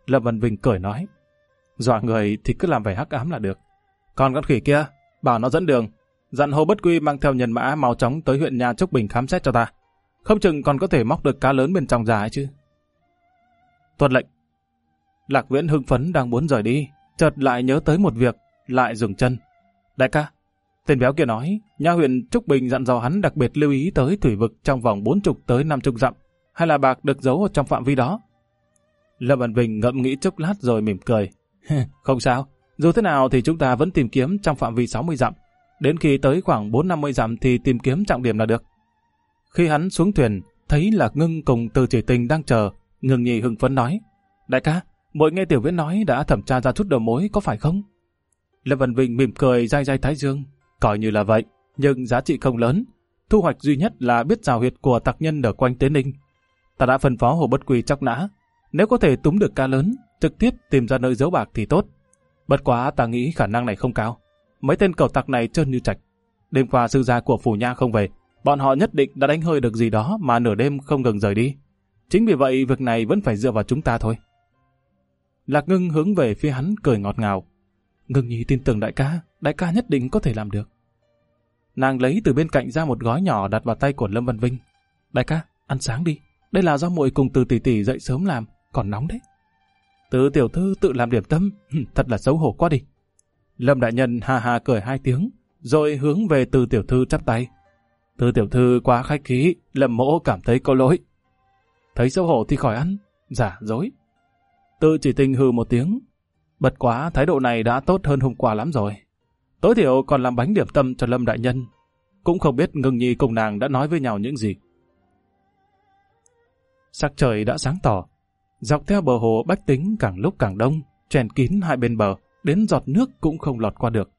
Lâm Văn Vinh cười nói. Dọa người thì cứ làm vẻ hắc ám là được. Còn con khỉ kia, bảo nó dẫn đường. Dặn Hồ Bất Quy mang theo nhân mã mau chóng tới huyện nhà Trúc Bình khám xét cho ta. Không chừng còn có thể móc được cá lớn bên trong ra ấy chứ. Tuân lệnh. Lạc Viễn hưng phấn đang muốn rời đi, chợt lại nhớ tới một việc, lại dừng chân. Đại ca, tên béo kia nói, nha huyện Trúc Bình dặn dò hắn đặc biệt lưu ý tới thủy vực trong vòng 40 tới 50 dặm, hay là bạc được giấu ở trong phạm vi đó. Lâm Văn Vinh ngẫm nghĩ chốc lát rồi mỉm cười. Không sao, dù thế nào thì chúng ta vẫn tìm kiếm trong phạm vi 60 dặm. Đến khi tới khoảng 4-50 dặm thì tìm kiếm trọng điểm là được. Khi hắn xuống thuyền, thấy Lạc Ngưng cùng Từ Chỉ Tình đang chờ, Ngưng Nhi hưng phấn nói. Đại ca, muội nghe Tiểu Viễn nói đã thẩm tra ra chút đầu mối có phải không? Lâm Văn Vinh mỉm cười dai dai thái dương. Coi như là vậy, nhưng giá trị không lớn. Thu hoạch duy nhất là biết rào huyệt của tặc nhân ở quanh Tế Ninh. Ta đã phân phó Hồ Bất Quy chóc nã. Nếu có thể túm được cá lớn, trực tiếp tìm ra nơi giấu bạc thì tốt. Bất quá ta nghĩ khả năng này không cao. Mấy tên cẩu tặc này trơn như trạch. Đêm qua sư gia của Phủ Nha không về, bọn họ nhất định đã đánh hơi được gì đó mà nửa đêm không ngừng rời đi. Chính vì vậy việc này vẫn phải dựa vào chúng ta thôi. Lạc Ngưng hướng về phía hắn cười ngọt ngào. Ngưng Nhi tin tưởng đại ca nhất định có thể làm được. Nàng lấy từ bên cạnh ra một gói nhỏ đặt vào tay của Lâm Văn Vinh. Đại ca, ăn sáng đi. Đây là do muội cùng Từ tỷ tỷ dậy sớm làm, còn nóng đấy. Từ tiểu thư tự làm điểm tâm, thật là xấu hổ quá đi. Lâm đại nhân ha ha cười 2 tiếng, rồi hướng về Từ tiểu thư chắp tay. Từ tiểu thư quá khách khí, Lâm mỗ cảm thấy có lỗi. Thấy xấu hổ thì khỏi ăn, giả dối. Từ Chỉ Tình hừ một tiếng. Bật quá thái độ này đã tốt hơn hôm qua lắm rồi. Tối thiểu còn làm bánh điểm tâm cho Lâm đại nhân. Cũng không biết Ngưng Nhi cùng nàng đã nói với nhau những gì. Sắc trời đã sáng tỏ. Dọc theo bờ hồ bách tính càng lúc càng đông, chèn kín hai bên bờ, đến giọt nước cũng không lọt qua được.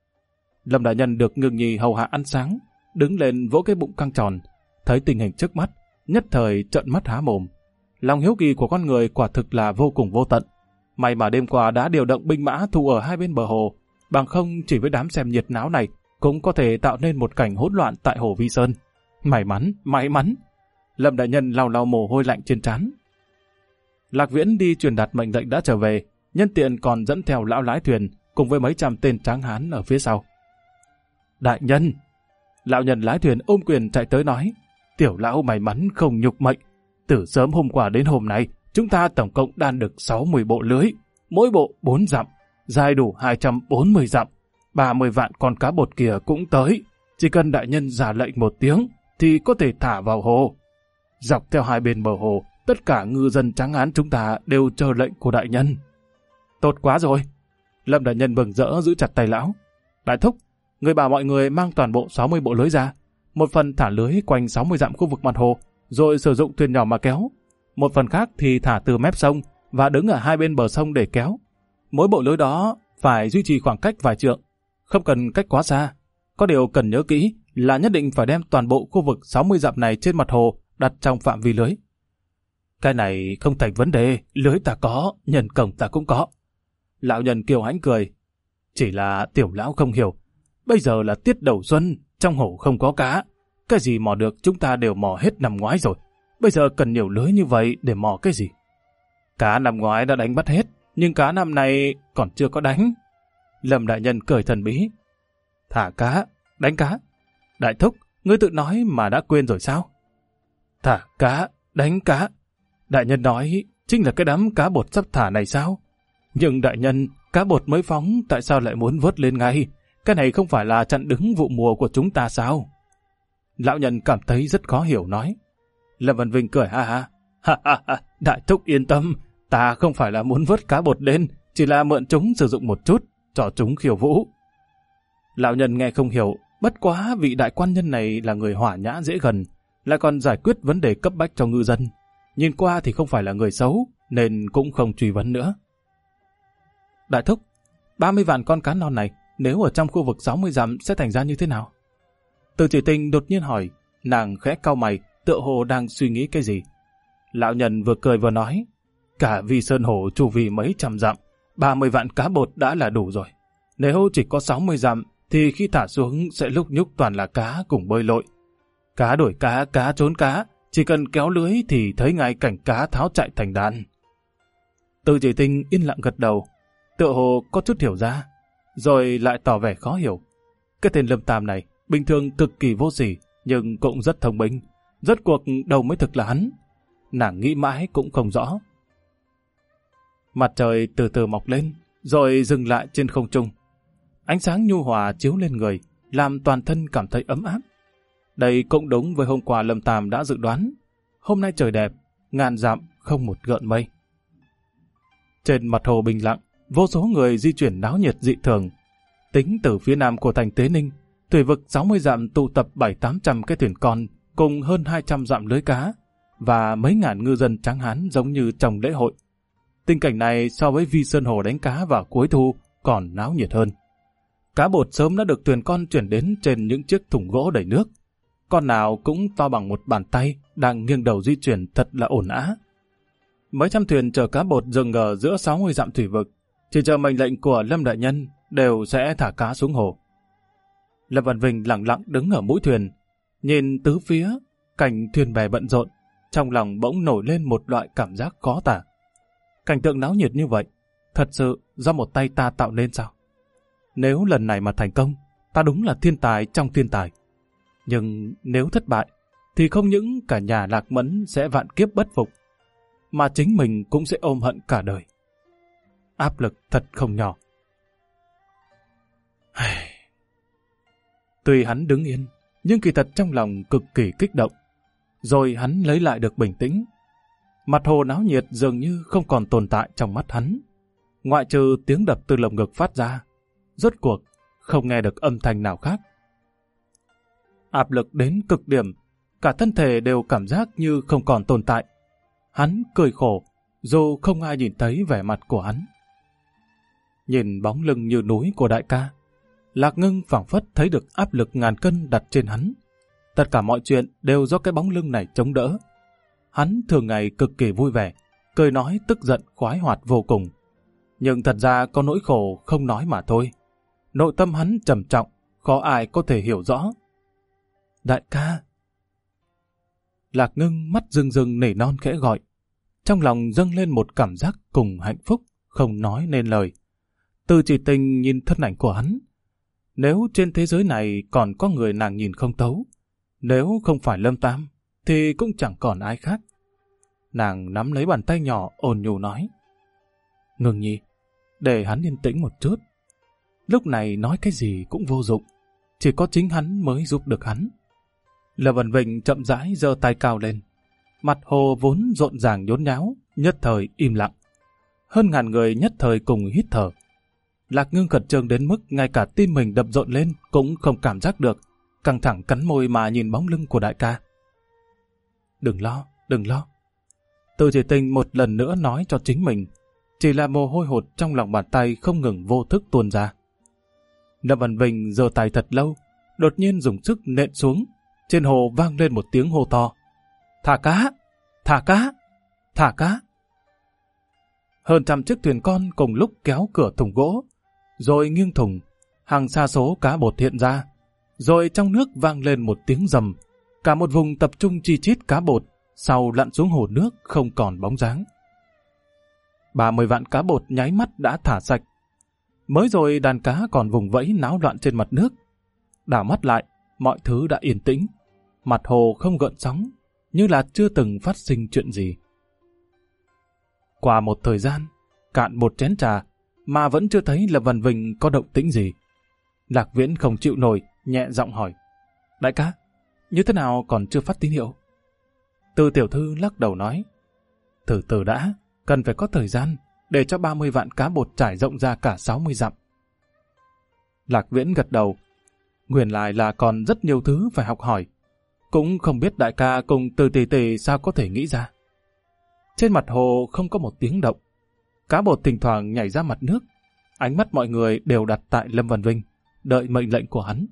Lâm đại nhân được Ngưng Nhi hầu hạ ăn sáng, đứng lên vỗ cái bụng căng tròn, thấy tình hình trước mắt, nhất thời trợn mắt há mồm. Lòng hiếu kỳ của con người quả thực là vô cùng vô tận. May mà đêm qua đã điều động binh mã thủ ở hai bên bờ hồ, bằng không chỉ với đám xem nhiệt náo này cũng có thể tạo nên một cảnh hỗn loạn tại hồ Vi Sơn. May mắn. Lâm đại nhân lau lau mồ hôi lạnh trên trán. Lạc Viễn đi truyền đạt mệnh lệnh đã trở về, nhân tiện còn dẫn theo lão lái thuyền cùng với mấy trăm tên tráng hán ở phía sau. Đại nhân! Lão nhân lái thuyền ôm quyền chạy tới nói, tiểu lão may mắn không nhục mệnh. Từ sớm hôm qua đến hôm nay, chúng ta tổng cộng đan được 60 bộ lưới, mỗi bộ 4 dặm, dài đủ 240 dặm, 30 vạn con cá bột kia cũng tới. Chỉ cần đại nhân ra lệnh một tiếng thì có thể thả vào hồ. Dọc theo hai bên bờ hồ, tất cả ngư dân tráng hán chúng ta đều chờ lệnh của đại nhân. Tốt quá rồi. Lâm đại nhân mừng rỡ giữ chặt tay lão. Đại thúc, người bảo mọi người mang toàn bộ 60 bộ lưới ra. Một phần thả lưới quanh 60 dặm khu vực mặt hồ, rồi sử dụng thuyền nhỏ mà kéo. Một phần khác thì thả từ mép sông và đứng ở hai bên bờ sông để kéo. Mỗi bộ lưới đó phải duy trì khoảng cách vài trượng, không cần cách quá xa. Có điều cần nhớ kỹ là nhất định phải đem toàn bộ khu vực 60 dặm này trên mặt hồ đặt trong phạm vi lưới. Cái này không thành vấn đề, lưới ta có, nhân công ta cũng có. Lão nhân kiêu hãnh cười. Chỉ là tiểu lão không hiểu, bây giờ là tiết đầu xuân, trong hồ không có cá. Cái gì mò được chúng ta đều mò hết năm ngoái rồi. Bây giờ cần nhiều lưới như vậy để mò cái gì? Cá năm ngoái đã đánh bắt hết, nhưng cá năm này còn chưa có đánh. Lâm đại nhân cười thần bí. Thả cá, đánh cá. Đại thúc, ngươi tự nói mà đã quên rồi sao? Thả cá, đánh cá. Đại nhân nói chính là cái đám cá bột sắp thả này sao? Nhưng đại nhân, cá bột mới phóng tại sao lại muốn vớt lên ngay? Cái này không phải là chặn đứng vụ mùa của chúng ta sao? Lão nhân cảm thấy rất khó hiểu nói. Lâm Văn Vinh cười ha ha. Đại thúc yên tâm, ta không phải là muốn vớt cá bột lên, chỉ là mượn chúng sử dụng một chút, cho chúng khiêu vũ. Lão nhân nghe không hiểu, bất quá vị đại quan nhân này là người hỏa nhã dễ gần, lại còn giải quyết vấn đề cấp bách cho ngư dân. Nhìn qua thì không phải là người xấu, nên cũng không truy vấn nữa. Đại thúc, 30 vạn con cá non này, nếu ở trong khu vực 60 dặm sẽ thành ra như thế nào? Từ Chỉ Tình đột nhiên hỏi, nàng khẽ cau mày, tựa hồ đang suy nghĩ cái gì. Lão nhân vừa cười vừa nói, cả Vi Sơn Hồ chu vi mấy trăm dặm, 30 vạn cá bột đã là đủ rồi. Nếu chỉ có 60 dặm, thì khi thả xuống sẽ lúc nhúc toàn là cá cùng bơi lội. Cá đuổi cá, cá trốn cá, chỉ cần kéo lưới thì thấy ngay cảnh cá tháo chạy thành đàn. Từ Chỉ Tinh yên lặng gật đầu, tựa hồ có chút hiểu ra, rồi lại tỏ vẻ khó hiểu. Cái tên Lâm Tam này bình thường cực kỳ vô sỉ, nhưng cũng rất thông minh. Rốt cuộc đâu mới thực là hắn? Nàng nghĩ mãi cũng không rõ. Mặt trời từ từ mọc lên, rồi dừng lại trên không trung. Ánh sáng nhu hòa chiếu lên người, làm toàn thân cảm thấy ấm áp. Đây cũng đúng với hôm qua Lâm Tam đã dự đoán. Hôm nay trời đẹp, ngàn dặm không một gợn mây. Trên mặt hồ bình lặng, vô số người di chuyển náo nhiệt dị thường. Tính từ phía nam của thành Tế Ninh, thủy vực 60 dặm tụ tập 700-800 cái thuyền con cùng hơn 200 dặm lưới cá và mấy ngàn ngư dân trắng hán giống như trong lễ hội. Tình cảnh này so với Vi Sơn Hồ đánh cá vào cuối thu còn náo nhiệt hơn. Cá bột sớm đã được thuyền con chuyển đến trên những chiếc thùng gỗ đầy nước. Con nào cũng to bằng một bàn tay, đang nghiêng đầu di chuyển thật là ổn ã. Mấy trăm thuyền chở cá bột dừng ở giữa 60 dặm thủy vực, chỉ chờ mệnh lệnh của Lâm đại nhân đều sẽ thả cá xuống hồ. Lâm Văn Vinh lặng lặng đứng ở mũi thuyền, nhìn tứ phía, cảnh thuyền bè bận rộn, trong lòng bỗng nổi lên một loại cảm giác khó tả. Cảnh tượng náo nhiệt như vậy, thật sự do một tay ta tạo nên sao? Nếu lần này mà thành công, ta đúng là thiên tài trong thiên tài. Nhưng nếu thất bại, thì không những cả nhà Lạc Mẫn sẽ vạn kiếp bất phục, mà chính mình cũng sẽ ôm hận cả đời. Áp lực thật không nhỏ. Tuy hắn đứng yên, nhưng kỳ thật trong lòng cực kỳ kích động. Rồi hắn lấy lại được bình tĩnh. Mặt hồ náo nhiệt dường như không còn tồn tại trong mắt hắn. Ngoại trừ tiếng đập từ lồng ngực phát ra, rốt cuộc không nghe được âm thanh nào khác. Áp lực đến cực điểm, cả thân thể đều cảm giác như không còn tồn tại. Hắn cười khổ, dù không ai nhìn thấy vẻ mặt của hắn. Nhìn bóng lưng như núi của đại ca, Lạc Ngưng phảng phất thấy được áp lực ngàn cân đặt trên hắn. Tất cả mọi chuyện đều do cái bóng lưng này chống đỡ. Hắn thường ngày cực kỳ vui vẻ, cười nói tức giận khoái hoạt vô cùng. Nhưng thật ra có nỗi khổ không nói mà thôi. Nội tâm hắn trầm trọng, khó ai có thể hiểu rõ. Đại ca! Lạc Ngưng mắt rưng rưng nỉ non khẽ gọi. Trong lòng dâng lên một cảm giác cùng hạnh phúc, không nói nên lời. Từ Chỉ Tình nhìn thân ảnh của hắn. Nếu trên thế giới này còn có người nàng nhìn không thấu, nếu không phải Lâm Tam, thì cũng chẳng còn ai khác. Nàng nắm lấy bàn tay nhỏ ôn nhu nói. Ngưng nhi, để hắn yên tĩnh một chút. Lúc này nói cái gì cũng vô dụng, chỉ có chính hắn mới giúp được hắn. Lâm Văn Vinh chậm rãi giơ tay cao lên. Mặt hồ vốn rộn ràng nhốn nháo, nhất thời im lặng. Hơn ngàn người nhất thời cùng hít thở. Lạc Ngưng khẩn trương đến mức ngay cả tim mình đập rộn lên cũng không cảm giác được, căng thẳng cắn môi mà nhìn bóng lưng của đại ca. Đừng lo, đừng lo. Từ Chỉ Tình một lần nữa nói cho chính mình, chỉ là mồ hôi hột trong lòng bàn tay không ngừng vô thức tuôn ra. Lâm Văn Vinh giơ tay thật lâu, đột nhiên dùng sức nện xuống, trên hồ vang lên một tiếng hô to. Thả cá! Thả cá! Thả cá! Hơn trăm chiếc thuyền con cùng lúc kéo cửa thùng gỗ, rồi nghiêng thùng, hàng sa số cá bột hiện ra, rồi trong nước vang lên một tiếng rầm, cả một vùng tập trung chi chít cá bột, sau lặn xuống hồ nước không còn bóng dáng. 30 vạn cá bột nháy mắt đã thả sạch. Mới rồi đàn cá còn vùng vẫy náo loạn trên mặt nước. Đảo mắt lại, mọi thứ đã yên tĩnh, mặt hồ không gợn sóng, như là chưa từng phát sinh chuyện gì. Qua một thời gian, cạn một chén trà, mà vẫn chưa thấy Lâm Văn Vinh có động tĩnh gì. Lạc Viễn không chịu nổi, nhẹ giọng hỏi. Đại ca, như thế nào còn chưa phát tín hiệu? Từ tiểu thư lắc đầu nói. Từ từ đã, cần phải có thời gian, để cho 30 vạn cá bột trải rộng ra cả 60 dặm. Lạc Viễn gật đầu. Nguyên lại là còn rất nhiều thứ phải học hỏi. Cũng không biết đại ca cùng Từ tỷ tỷ sao có thể nghĩ ra. Trên mặt hồ không có một tiếng động. Cá bột thỉnh thoảng nhảy ra mặt nước. Ánh mắt mọi người đều đặt tại Lâm Văn Vinh, đợi mệnh lệnh của hắn.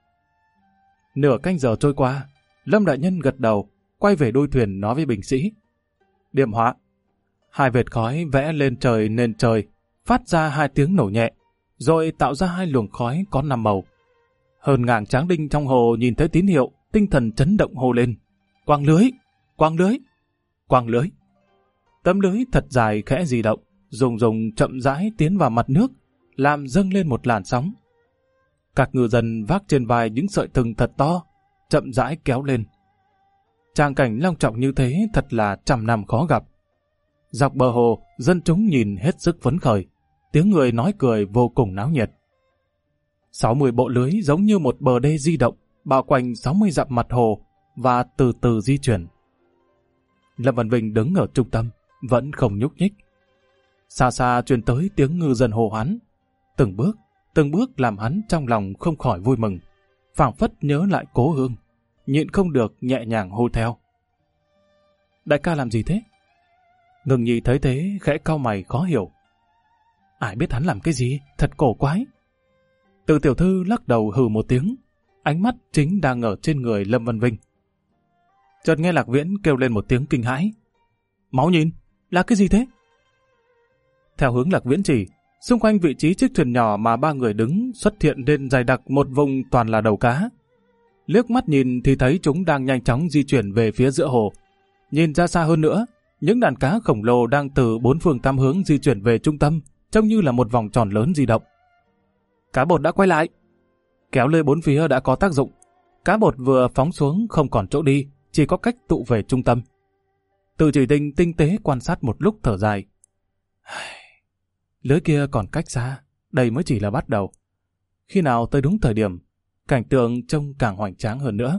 Nửa canh giờ trôi qua, Lâm đại nhân gật đầu, quay về đuôi thuyền nói với binh sĩ. Điểm họa. 2 vệt khói vẽ lên trời nền trời, phát ra 2 tiếng nổ nhẹ, rồi tạo ra 2 luồng khói có 5 màu. Hơn ngàn tráng đinh trong hồ nhìn thấy tín hiệu, tinh thần chấn động hô lên. Quăng lưới! Quăng lưới! Quăng lưới! Tấm lưới thật dài khẽ di động, rùng chậm rãi tiến vào mặt nước, làm dâng lên một làn sóng. Các ngư dân vác trên vai những sợi thừng thật to, chậm rãi kéo lên. Tràng cảnh long trọng như thế thật là trăm năm khó gặp. Dọc bờ hồ, dân chúng nhìn hết sức phấn khởi, tiếng người nói cười vô cùng náo nhiệt. 60 bộ lưới giống như một bờ đê di động, bao quanh 60 dặm mặt hồ và từ từ di chuyển. Lâm Văn Vinh đứng ở trung tâm, vẫn không nhúc nhích. Xa xa truyền tới tiếng ngư dân hô hoán. Từng bước làm hắn trong lòng không khỏi vui mừng, phảng phất nhớ lại cố hương, nhịn không được nhẹ nhàng hô theo. Đại ca làm gì thế? Ngưng Nhi thấy thế khẽ cau mày khó hiểu. Ai biết hắn làm cái gì, thật cổ quái. Từ tiểu thư lắc đầu hừ một tiếng, ánh mắt chính đang ở trên người Lâm Văn Vinh. Chợt nghe Lạc Viễn kêu lên một tiếng kinh hãi. Máu nhìn, là cái gì thế? Theo hướng Lạc Viễn chỉ, xung quanh vị trí chiếc thuyền nhỏ mà ba người đứng xuất hiện lên dày đặc một vùng toàn là đầu cá. Liếc mắt nhìn thì thấy chúng đang nhanh chóng di chuyển về phía giữa hồ. Nhìn ra xa hơn nữa, những đàn cá khổng lồ đang từ bốn phương tám hướng di chuyển về trung tâm, trông như là một vòng tròn lớn di động. Cá bột đã quay lại. Kéo lưới bốn phía đã có tác dụng. Cá bột vừa phóng xuống không còn chỗ đi, chỉ có cách tụ về trung tâm. Từ Chỉ Tinh tinh tế quan sát một lúc thở dài. Lưới kia còn cách xa, đây mới chỉ là bắt đầu. Khi nào tới đúng thời điểm, cảnh tượng trông càng hoành tráng hơn nữa.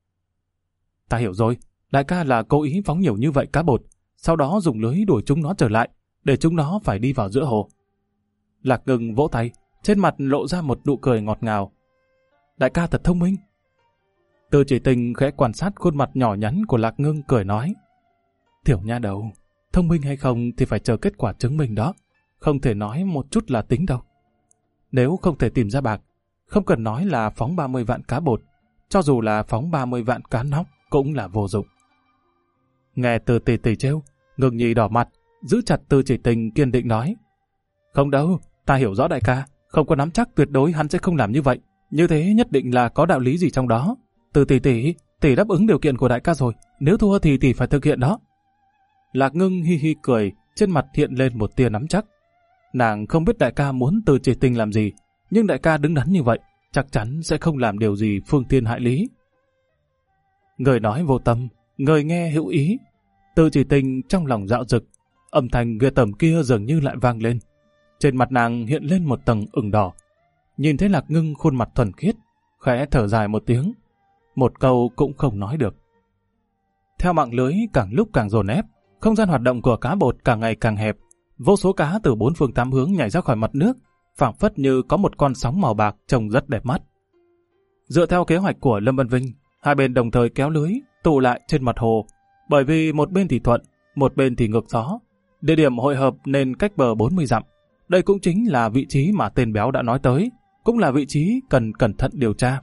Ta hiểu rồi, đại ca là cố ý phóng nhiều như vậy cá bột, sau đó dùng lưới đuổi chúng nó trở lại, để chúng nó phải đi vào giữa hồ. Lạc Ngưng vỗ tay, trên mặt lộ ra một nụ cười ngọt ngào. Đại ca thật thông minh. Từ Chỉ Tinh khẽ quan sát khuôn mặt nhỏ nhắn của Lạc Ngưng cười nói. Tiểu nha đầu, thông minh hay không thì phải chờ kết quả chứng minh đó. Không thể nói một chút là tính đâu. Nếu không thể tìm ra bạc, không cần nói là phóng 30 vạn cá bột, cho dù là phóng 30 vạn cá nóc cũng là vô dụng. Nghe Từ Tỷ Tỷ trêu, Ngưng Nhi đỏ mặt, giữ chặt Từ Chỉ Tinh kiên định nói. Không đâu, ta hiểu rõ đại ca, không có nắm chắc tuyệt đối hắn sẽ không làm như vậy. Như thế nhất định là có đạo lý gì trong đó. Từ tỷ đáp ứng điều kiện của đại ca rồi, nếu thua thì tỷ phải thực hiện đó. Lạc Ngưng hi hi cười, trên mặt hiện lên một tia nắm chắc. Nàng không biết đại ca muốn Từ Chỉ Tinh làm gì, nhưng đại ca đứng đắn như vậy, chắc chắn sẽ không làm điều gì phương tiên hại lý. Người nói vô tâm, người nghe hữu ý. Từ Chỉ Tinh trong lòng dạo dực, âm thanh ghê tởm kia dường như lại vang lên. Trên mặt nàng hiện lên một tầng ửng đỏ. Nhìn thấy Lạc Ngưng khuôn mặt thuần khiết, khẽ thở dài một tiếng, một câu cũng không nói được. Theo mạng lưới càng lúc càng dồn ép, không gian hoạt động của cá bột càng ngày càng hẹp. Vô số cá từ bốn phương tám hướng nhảy ra khỏi mặt nước, phảng phất như có một con sóng màu bạc trông rất đẹp mắt. Dựa theo kế hoạch của Lâm Văn Vinh, hai bên đồng thời kéo lưới tụ lại trên mặt hồ, bởi vì một bên thì thuận, một bên thì ngược gió. Địa điểm hội hợp nên cách bờ 40 dặm. Đây cũng chính là vị trí mà tên béo đã nói tới, cũng là vị trí cần cẩn thận điều tra.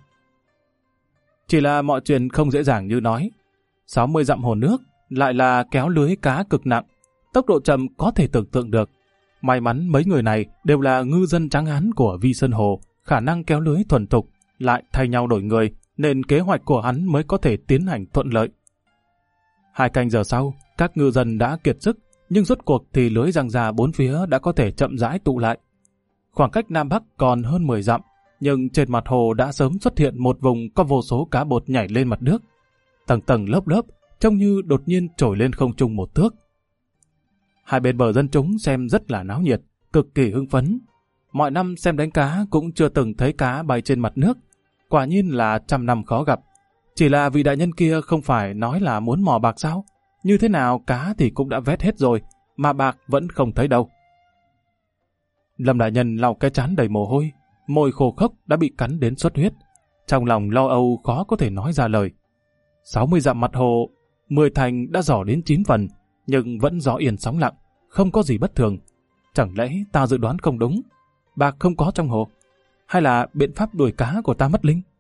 Chỉ là mọi chuyện không dễ dàng như nói. 60 dặm hồ nước lại là kéo lưới cá cực nặng, tốc độ chậm có thể tưởng tượng được. May mắn mấy người này đều là ngư dân trắng hán của Vi Sơn Hồ, khả năng kéo lưới thuần thục, lại thay nhau đổi người, nên kế hoạch của hắn mới có thể tiến hành thuận lợi. 2 canh giờ sau, các ngư dân đã kiệt sức, nhưng rốt cuộc thì lưới giăng ra bốn phía đã có thể chậm rãi tụ lại. Khoảng cách Nam Bắc còn hơn 10 dặm, nhưng trên mặt hồ đã sớm xuất hiện một vùng có vô số cá bột nhảy lên mặt nước. Tầng tầng lớp lớp, trông như đột nhiên trồi lên không trung một thước. Hai bên bờ dân chúng xem rất là náo nhiệt, cực kỳ hưng phấn. Mọi năm xem đánh cá cũng chưa từng thấy cá bay trên mặt nước. Quả nhiên là trăm năm khó gặp. Chỉ là vị đại nhân kia không phải nói là muốn mò bạc sao? Như thế nào cá thì cũng đã vét hết rồi, mà bạc vẫn không thấy đâu. Lâm đại nhân lau cái trán đầy mồ hôi, môi khô khốc đã bị cắn đến xuất huyết. Trong lòng lo âu khó có thể nói ra lời. 60 dặm mặt hồ, 10 thành đã dò đến 9 phần, nhưng vẫn gió yên sóng lặng, không có gì bất thường. Chẳng lẽ ta dự đoán không đúng? Bạc không có trong hồ? Hay là biện pháp đuổi cá của ta mất linh?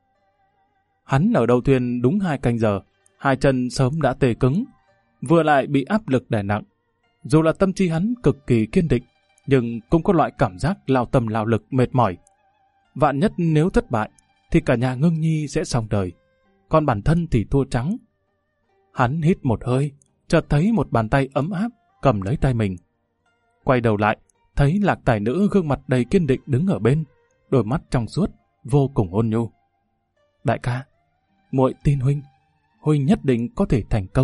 Hắn ở đầu thuyền đúng 2 canh giờ, hai chân sớm đã tê cứng, vừa lại bị áp lực đè nặng. Dù là tâm trí hắn cực kỳ kiên định, nhưng cũng có loại cảm giác lao tâm lao lực mệt mỏi. Vạn nhất nếu thất bại, thì cả nhà Ngưng Nhi sẽ xong đời, còn bản thân thì thua trắng. Hắn hít một hơi, chợt thấy một bàn tay ấm áp cầm lấy tay mình. quay đầu lại, thấy Lạc Tài Nữ gương mặt đầy kiên định đứng ở bên, đôi mắt trong suốt, vô cùng ôn nhu. Đại ca, muội tin huynh, huynh nhất định có thể thành công.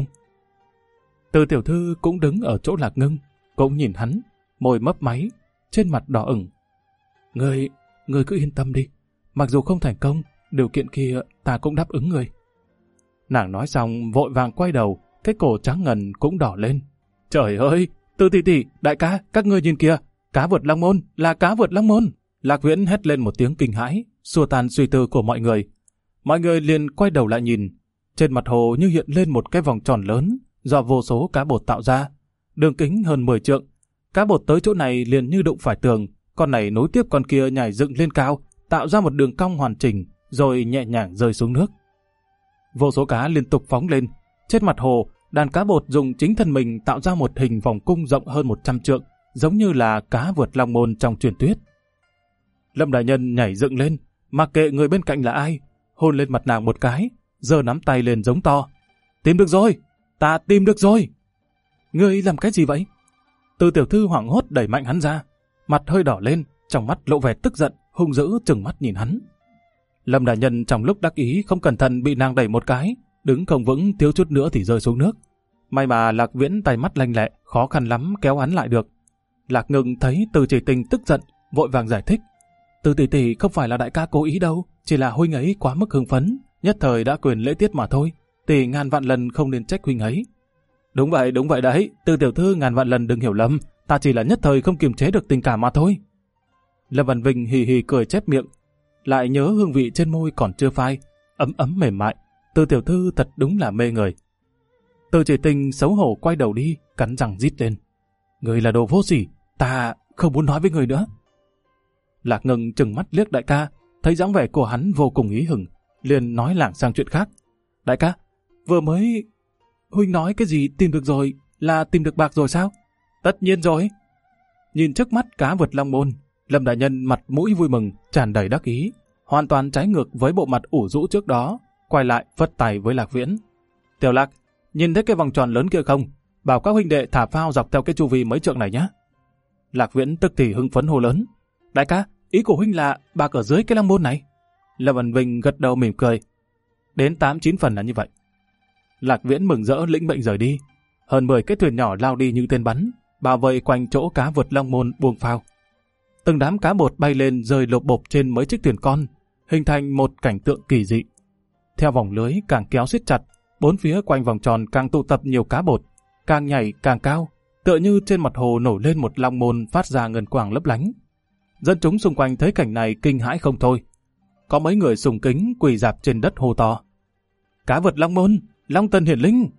Từ tiểu thư cũng đứng ở chỗ Lạc Ngưng, cũng nhìn hắn, môi mấp máy, trên mặt đỏ ửng. Ngươi cứ yên tâm đi, mặc dù không thành công, điều kiện kia ta cũng đáp ứng ngươi. Nàng nói xong vội vàng quay đầu, cái cổ trắng ngần cũng đỏ lên. Trời ơi, Từ tỷ tỷ, đại ca, các ngươi nhìn kìa, cá vượt Long Môn, là cá vượt Long Môn. Lạc Viễn hét lên một tiếng kinh hãi, xua tan suy tư của mọi người. Mọi người liền quay đầu lại nhìn, trên mặt hồ như hiện lên một cái vòng tròn lớn do vô số cá bột tạo ra, đường kính hơn 10 trượng. Cá bột tới chỗ này liền như đụng phải tường, con này nối tiếp con kia nhảy dựng lên cao, tạo ra một đường cong hoàn chỉnh, rồi nhẹ nhàng rơi xuống nước. Vô số cá liên tục phóng lên, trên mặt hồ, đàn cá bột dùng chính thân mình tạo ra một hình vòng cung rộng hơn 100 trượng, giống như là cá vượt Long Môn trong truyền thuyết. Lâm đại nhân nhảy dựng lên, mặc kệ người bên cạnh là ai, hôn lên mặt nàng một cái, giơ nắm tay lên giống to. Tìm được rồi, ta tìm được rồi. Ngươi làm cái gì vậy? Từ tiểu thư hoảng hốt đẩy mạnh hắn ra, mặt hơi đỏ lên, trong mắt lộ vẻ tức giận, hung dữ trừng mắt nhìn hắn. Lâm đại nhân trong lúc đắc ý không cẩn thận bị nàng đẩy một cái, đứng không vững, thiếu chút nữa thì rơi xuống nước. May mà Lạc Viễn tay mắt lanh lẹ, khó khăn lắm kéo hắn lại được. Lạc Ngưng thấy Từ Chỉ Tình tức giận, vội vàng giải thích. Từ tỷ tỷ không phải là đại ca cố ý đâu, chỉ là huynh ấy quá mức hưng phấn, nhất thời đã quyền lễ tiết mà thôi. Tỷ ngàn vạn lần không nên trách huynh ấy. Đúng vậy đấy, Từ tiểu thư ngàn vạn lần đừng hiểu lầm, ta chỉ là nhất thời không kiềm chế được tình cảm mà thôi. Lâm Văn Vinh hì hì cười chép miệng, lại nhớ hương vị trên môi còn chưa phai, ấm ấm mềm mại. Từ tiểu thư thật đúng là mê người. Từ Chỉ Tình xấu hổ quay đầu đi, cắn răng rít lên. Người là đồ vô sỉ, ta không muốn nói với người nữa. Lạc Ngưng trừng mắt liếc đại ca, thấy dáng vẻ của hắn vô cùng ý hửng, liền nói lảng sang chuyện khác. Đại ca, vừa mới huynh nói cái gì tìm được rồi, là tìm được bạc rồi sao? Tất nhiên rồi. Nhìn trước mắt cá vượt Long Môn, Lâm đại nhân mặt mũi vui mừng, tràn đầy đắc ý, hoàn toàn trái ngược với bộ mặt ủ rũ trước đó, quay lại phất tay với Lạc Viễn. Tiểu Lạc, nhìn thấy cái vòng tròn lớn kia không? Bảo các huynh đệ thả phao dọc theo cái chu vi mấy trượng này nhé. Lạc Viễn tức thì hưng phấn hô lớn. Đại ca, ý của huynh là bạc ở dưới cái Long Môn này? Lâm Văn Vinh gật đầu mỉm cười. Đến 8-9 phần là như vậy. Lạc Viễn mừng rỡ lĩnh mệnh rời đi. Hơn 10 cái thuyền nhỏ lao đi như tên bắn, bao vây quanh chỗ cá vượt Long Môn buông phao. Từng đám cá bột bay lên rơi lộp bộp trên mấy chiếc thuyền con, hình thành một cảnh tượng kỳ dị. Theo vòng lưới càng kéo siết chặt, bốn phía quanh vòng tròn càng tụ tập nhiều cá bột, càng nhảy càng cao, tựa như trên mặt hồ nổi lên một long môn phát ra ngân quang lấp lánh. Dân chúng xung quanh thấy cảnh này kinh hãi không thôi. Có mấy người sùng kính quỳ rạp trên đất hô to. Cá vượt Long Môn, Long Tần hiển linh.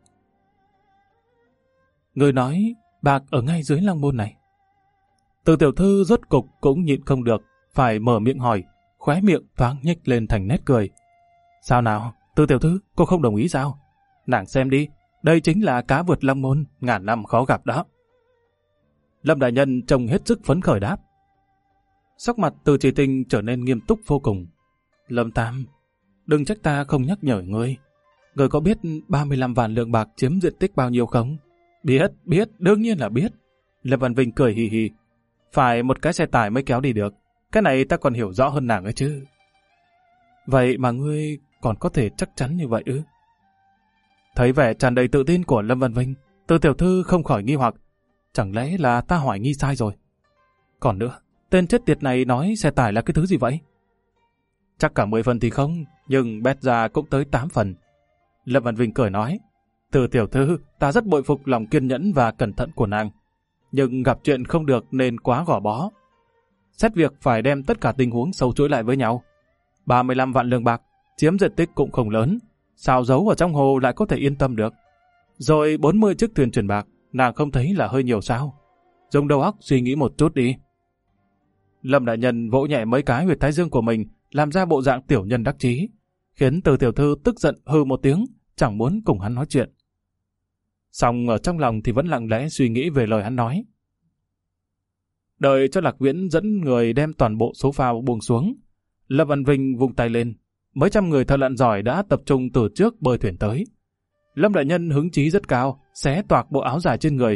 Người nói bạc ở ngay dưới Long Môn này. Từ tiểu thư rốt cục cũng nhịn không được, phải mở miệng hỏi, khóe miệng thoáng nhếch lên thành nét cười. Sao nào, Từ tiểu thư, cô không đồng ý sao? Nàng xem đi, đây chính là cá vượt Long Môn, ngàn năm khó gặp đó. Lâm đại nhân trông hết sức phấn khởi đáp. Sắc mặt Từ Chỉ Tình trở nên nghiêm túc vô cùng. Lâm Tam, đừng trách ta không nhắc nhở ngươi. Ngươi có biết 35 vạn lượng bạc chiếm diện tích bao nhiêu không? Biết, đương nhiên là biết. Lâm Văn Vinh cười hì hì. Phải một cái xe tải mới kéo đi được. Cái này ta còn hiểu rõ hơn nàng ấy chứ. Vậy mà ngươi còn có thể chắc chắn như vậy ư? Thấy vẻ tràn đầy tự tin của Lâm Văn Vinh, Từ tiểu thư không khỏi nghi hoặc. Chẳng lẽ là ta hoài nghi sai rồi? Còn nữa, tên chết tiệt này nói xe tải là cái thứ gì vậy? Chắc cả 10 phần thì không, nhưng bét ra cũng tới 8 phần. Lâm Văn Vinh cười nói. Từ tiểu thư, ta rất bội phục lòng kiên nhẫn và cẩn thận của nàng. Nhưng gặp chuyện không được nên quá gò bó. Xét việc phải đem tất cả tình huống sâu chuỗi lại với nhau. 35 vạn lượng bạc, chiếm diện tích cũng không lớn. Sao giấu ở trong hồ lại có thể yên tâm được? Rồi 40 chiếc thuyền chuyển bạc, nàng không thấy là hơi nhiều sao? Dùng đầu óc suy nghĩ một chút đi. Lâm đại nhân vỗ nhẹ mấy cái huyệt thái dương của mình, làm ra bộ dạng tiểu nhân đắc chí, khiến Từ tiểu thư tức giận hừ một tiếng, chẳng muốn cùng hắn nói chuyện. Song ở trong lòng thì vẫn lặng lẽ suy nghĩ về lời hắn nói. Đợi cho Lạc Viễn dẫn người đem toàn bộ số phao buông xuống, Lâm Văn Vinh vung tay lên, mấy trăm người thợ lặn giỏi đã tập trung từ trước bơi thuyền tới. Lâm đại nhân hứng chí rất cao, xé toạc bộ áo dài trên người,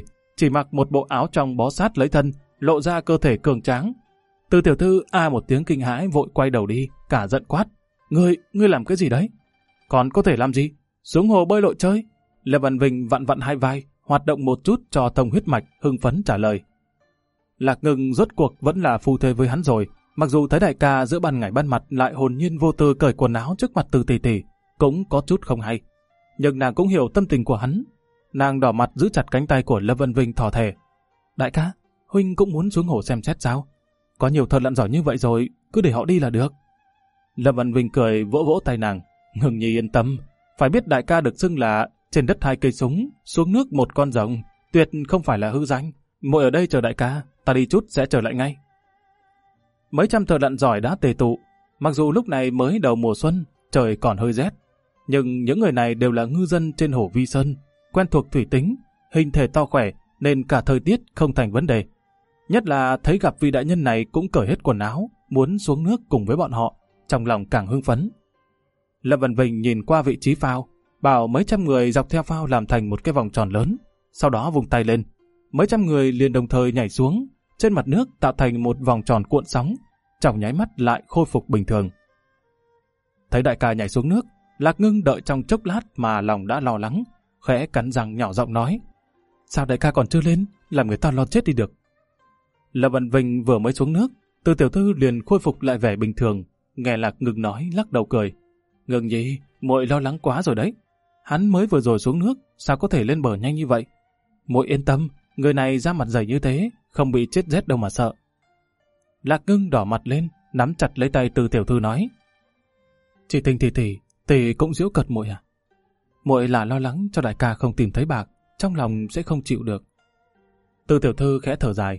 chỉ mặc một bộ áo trong bó sát lấy thân, lộ ra cơ thể cường tráng. Từ tiểu thư a một tiếng kinh hãi vội quay đầu đi, cả giận quát. Ngươi làm cái gì đấy? Còn có thể làm gì? Xuống hồ bơi lội chơi. Lâm Văn Vinh vặn vặn hai vai, hoạt động một chút cho thông huyết mạch, hưng phấn trả lời. Lạc Ngưng rốt cuộc vẫn là phu thê với hắn rồi, mặc dù thấy đại ca giữa ban ngày ban mặt lại hồn nhiên vô tư cởi quần áo trước mặt Từ tỷ tỷ, cũng có chút không hay. Nhưng nàng cũng hiểu tâm tình của hắn. Nàng đỏ mặt giữ chặt cánh tay của Lâm Văn Vinh thò thẻ. Đại ca, huynh cũng muốn xuống hồ xem xét sao? Có nhiều thợ lặn giỏi như vậy rồi, cứ để họ đi là được. Lâm Văn Vinh cười vỗ vỗ tay nàng. Ngưng nhi yên tâm, phải biết đại ca được xưng là trên đất 2 cây súng, xuống nước 1 con rồng, tuyệt không phải là hư danh. Muội ở đây chờ đại ca, ta đi chút sẽ trở lại ngay. Mấy trăm thợ lặn giỏi đã tề tụ, mặc dù lúc này mới đầu mùa xuân, trời còn hơi rét, nhưng những người này đều là ngư dân trên hồ Vi Sơn, quen thuộc thủy tính, hình thể to khỏe nên cả thời tiết không thành vấn đề. Nhất là thấy gặp vị đại nhân này cũng cởi hết quần áo, muốn xuống nước cùng với bọn họ, trong lòng càng hưng phấn. Lâm Văn Vinh nhìn qua vị trí phao, bảo mấy trăm người dọc theo phao làm thành một cái vòng tròn lớn, sau đó vùng tay lên. Mấy trăm người liền đồng thời nhảy xuống, trên mặt nước tạo thành một vòng tròn cuộn sóng, trong nháy mắt lại khôi phục bình thường. Thấy đại ca nhảy xuống nước, Lạc Ngưng đợi trong chốc lát mà lòng đã lo lắng, khẽ cắn răng nhỏ giọng nói. Sao đại ca còn chưa lên, làm người ta lo chết đi được. Lâm Văn Vinh vừa mới xuống nước, Từ tiểu thư liền khôi phục lại vẻ bình thường, nghe Lạc Ngưng nói lắc đầu cười. Ngưng nhi, muội lo lắng quá rồi đấy. Hắn mới vừa rồi xuống nước, sao có thể lên bờ nhanh như vậy? Muội yên tâm, người này da mặt dày như thế, không bị chết rét đâu mà sợ. Lạc Ngưng đỏ mặt lên, nắm chặt lấy tay Từ tiểu thư nói. Chị Tình tỷ cũng giễu cợt muội à? Muội là lo lắng cho đại ca không tìm thấy bạc, trong lòng sẽ không chịu được. Từ tiểu thư khẽ thở dài.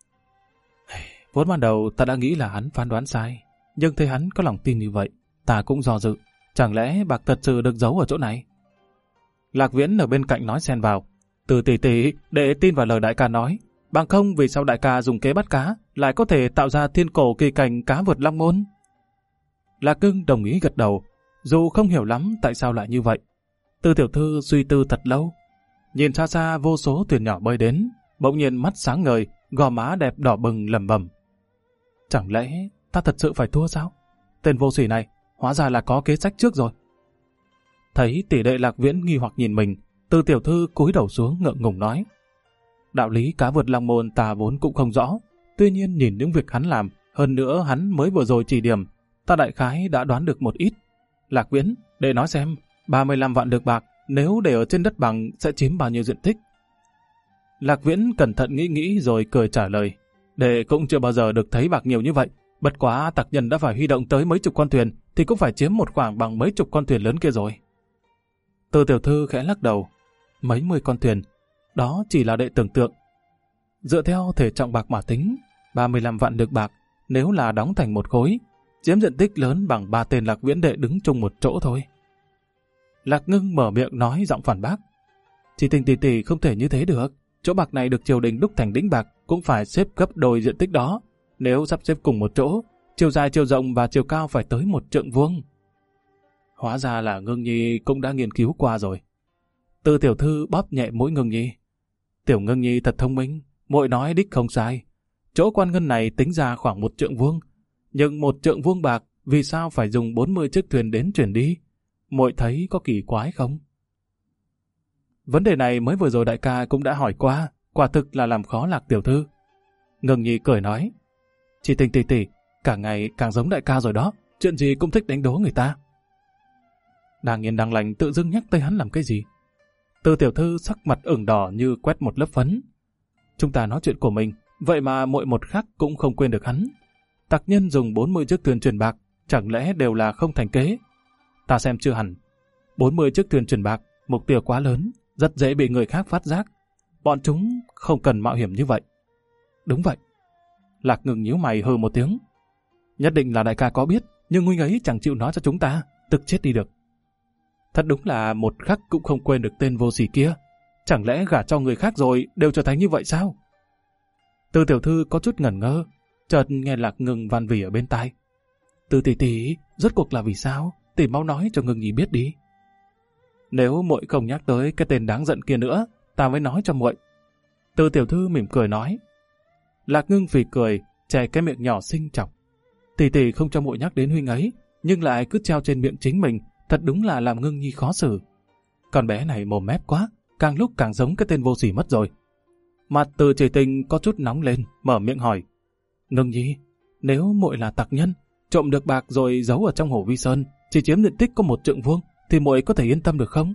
Vốn ban đầu ta đã nghĩ là hắn phán đoán sai, nhưng thấy hắn có lòng tin như vậy, ta cũng do dự. Chẳng lẽ bạc thật sự được giấu ở chỗ này? Lạc Viễn ở bên cạnh nói xen vào. Từ tỷ để tin vào lời đại ca nói, bằng không vì sao đại ca dùng kế bắt cá lại có thể tạo ra thiên cổ kỳ cảnh cá vượt long môn? Lạc Ngưng đồng ý gật đầu, dù không hiểu lắm tại sao lại như vậy. Từ tiểu thư suy tư thật lâu, nhìn xa xa vô số thuyền nhỏ bơi đến, bỗng nhiên mắt sáng ngời, gò má đẹp đỏ bừng lẩm bẩm. Chẳng lẽ ta thật sự phải thua sao? Tên vô sỉ này, hóa ra là có kế sách trước rồi. Thấy tỷ đệ Lạc Viễn nghi hoặc nhìn mình, Từ tiểu thư cúi đầu xuống ngượng ngùng nói. Đạo lý cá vượt long môn ta vốn cũng không rõ, tuy nhiên nhìn những việc hắn làm, hơn nữa hắn mới vừa rồi chỉ điểm, ta đại khái đã đoán được một ít. Lạc Viễn, để nói xem, 35 vạn được bạc, nếu để ở trên đất bằng sẽ chiếm bao nhiêu diện tích? Lạc Viễn cẩn thận nghĩ rồi cười trả lời. Đệ cũng chưa bao giờ được thấy bạc nhiều như vậy, bất quá tặc nhân đã phải huy động tới mấy chục con thuyền, thì cũng phải chiếm một khoảng bằng mấy chục con thuyền lớn kia rồi. Từ tiểu thư khẽ lắc đầu. Mấy 10 con thuyền, đó chỉ là đệ tưởng tượng. Dựa theo thể trọng bạc mà tính, 35 vạn được bạc, nếu là đóng thành một khối, chiếm diện tích lớn bằng 3 tên Lạc Viễn đệ đứng chung một chỗ thôi. Lạc Ngưng mở miệng nói giọng phản bác. Chị Tình tỷ không thể như thế được. Chỗ bạc này được triều đình đúc thành đĩnh bạc cũng phải xếp gấp đôi diện tích đó. Nếu sắp xếp cùng một chỗ, chiều dài, chiều rộng và chiều cao phải tới 1 trượng vuông. Hóa ra là Ngưng nhi cũng đã nghiên cứu qua rồi. Từ tiểu thư bóp nhẹ mũi Ngưng nhi. Tiểu Ngưng nhi thật thông minh, muội nói đích không sai. Chỗ quan ngân này tính ra khoảng 1 trượng vuông, nhưng 1 trượng vuông bạc vì sao phải dùng 40 chiếc thuyền đến chuyển đi? Muội thấy có kỳ quái không? Vấn đề này mới vừa rồi đại ca cũng đã hỏi qua, quả thực là làm khó Lạc tiểu thư. Ngưng nhi cười nói. Chị Tình tỷ, càng ngày càng giống đại ca rồi đó, chuyện gì cũng thích đánh đố người ta. Đang yên đang lành tự dưng nhắc tới hắn làm cái gì? Từ tiểu thư sắc mặt ửng đỏ như quét một lớp phấn. Chúng ta nói chuyện của mình, vậy mà muội một khắc cũng không quên được hắn. Tặc nhân dùng 40 chiếc thuyền chuyển bạc, chẳng lẽ đều là không thành kế? Ta xem chưa hẳn. 40 chiếc thuyền chuyển bạc, mục tiêu quá lớn, rất dễ bị người khác phát giác. Bọn chúng không cần mạo hiểm như vậy. Đúng vậy. Lạc Ngưng nhíu mày hừ một tiếng. Nhất định là đại ca có biết, nhưng huynh ấy chẳng chịu nói cho chúng ta, tức chết đi được. Thật đúng là một khắc cũng không quên được tên vô sỉ kia. Chẳng lẽ gả cho người khác rồi đều trở thành như vậy sao? Từ tiểu thư có chút ngẩn ngơ, chợt nghe Lạc Ngưng van vỉ ở bên tai. Từ tỷ, rốt cuộc là vì sao? Tỷ mau nói cho Ngưng nhi biết đi. Nếu muội không nhắc tới cái tên đáng giận kia nữa, ta mới nói cho muội. Từ tiểu thư mỉm cười nói. Lạc Ngưng phì cười, che cái miệng nhỏ xinh chọc. Tỷ tỷ không cho muội nhắc đến huynh ấy, nhưng lại cứ treo trên miệng chính mình, thật đúng là làm Ngưng Nhi khó xử. Con bé này mồm mép quá, càng lúc càng giống cái tên vô sỉ mất rồi. Mặt Từ Chỉ Tình có chút nóng lên, mở miệng hỏi. Ngưng Nhi, nếu muội là tặc nhân, trộm được bạc rồi giấu ở trong hồ Vi Sơn, chỉ chiếm diện tích có 1 trượng vuông, thì muội có thể yên tâm được không?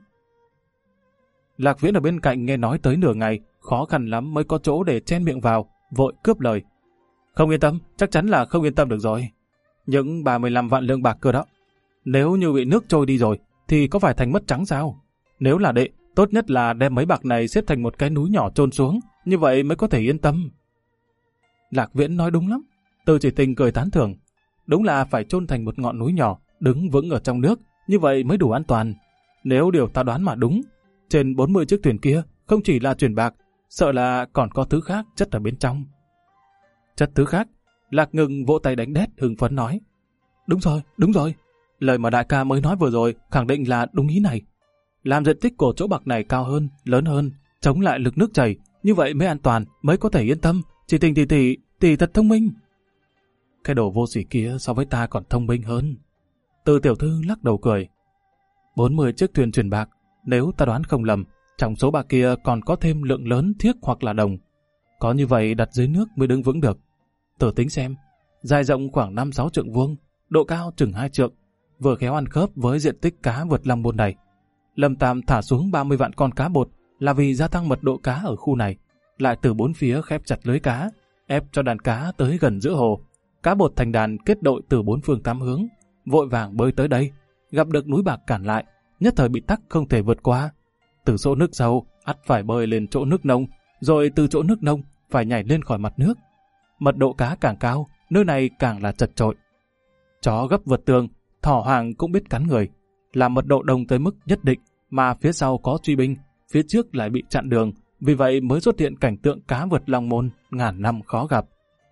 Lạc Viễn ở bên cạnh nghe nói tới nửa ngày, khó khăn lắm mới có chỗ để chen miệng vào, vội cướp lời. Không yên tâm, chắc chắn là không yên tâm được rồi. Những 35 vạn lượng bạc cơ đó. Nếu như bị nước trôi đi rồi, thì có phải thành mất trắng sao? Nếu là đệ, tốt nhất là đem mấy bạc này xếp thành một cái núi nhỏ chôn xuống, như vậy mới có thể yên tâm. Lạc Viễn nói đúng lắm. Từ Chỉ Tình cười tán thưởng. Đúng là phải chôn thành một ngọn núi nhỏ, đứng vững ở trong nước, như vậy mới đủ an toàn. Nếu điều ta đoán mà đúng, trên 40 chiếc thuyền kia không chỉ là chuyển bạc, sợ là còn có thứ khác chất ở bên trong. Chất thứ khác? Lạc Ngưng vỗ tay đánh đét hưng phấn nói. Đúng rồi. Lời mà đại ca mới nói vừa rồi khẳng định là đúng ý này. Làm diện tích của chỗ bạc này cao hơn, lớn hơn, chống lại lực nước chảy, như vậy mới an toàn, mới có thể yên tâm. Chỉ Tình tỷ thật thông minh. Cái đồ vô sỉ kia so với ta còn thông minh hơn. Từ tiểu thư lắc đầu cười. 40 chiếc thuyền chuyển bạc, nếu ta đoán không lầm, trong số bạc kia còn có thêm lượng lớn thiếc hoặc là đồng. Có như vậy đặt dưới nước mới đứng vững được. Thử tính xem, dài rộng khoảng 5-6 trượng vuông, độ cao chừng 2 trượng, vừa khéo ăn khớp với diện tích cá vượt Long Môn này. Lâm Tam thả xuống 30 vạn con cá bột là vì gia tăng mật độ cá ở khu này, lại từ 4 phía khép chặt lưới cá, ép cho đàn cá tới gần giữa hồ. Cá bột thành đàn kết đội từ 4 phương 8 hướng, vội vàng bơi tới đây, gặp được núi bạc cản lại, nhất thời bị tắc không thể vượt qua. Từ chỗ nước sâu, ắt phải bơi lên chỗ nước nông, rồi từ chỗ nước nông phải nhảy lên khỏi mặt nước. Mật độ cá càng cao, nơi này càng là chật chội. Chó gấp vượt tường, thỏ hoang cũng biết cắn người. Làm mật độ đông tới mức nhất định mà phía sau có truy binh, phía trước lại bị chặn đường, vì vậy mới xuất hiện cảnh tượng cá vượt Long Môn ngàn năm khó gặp.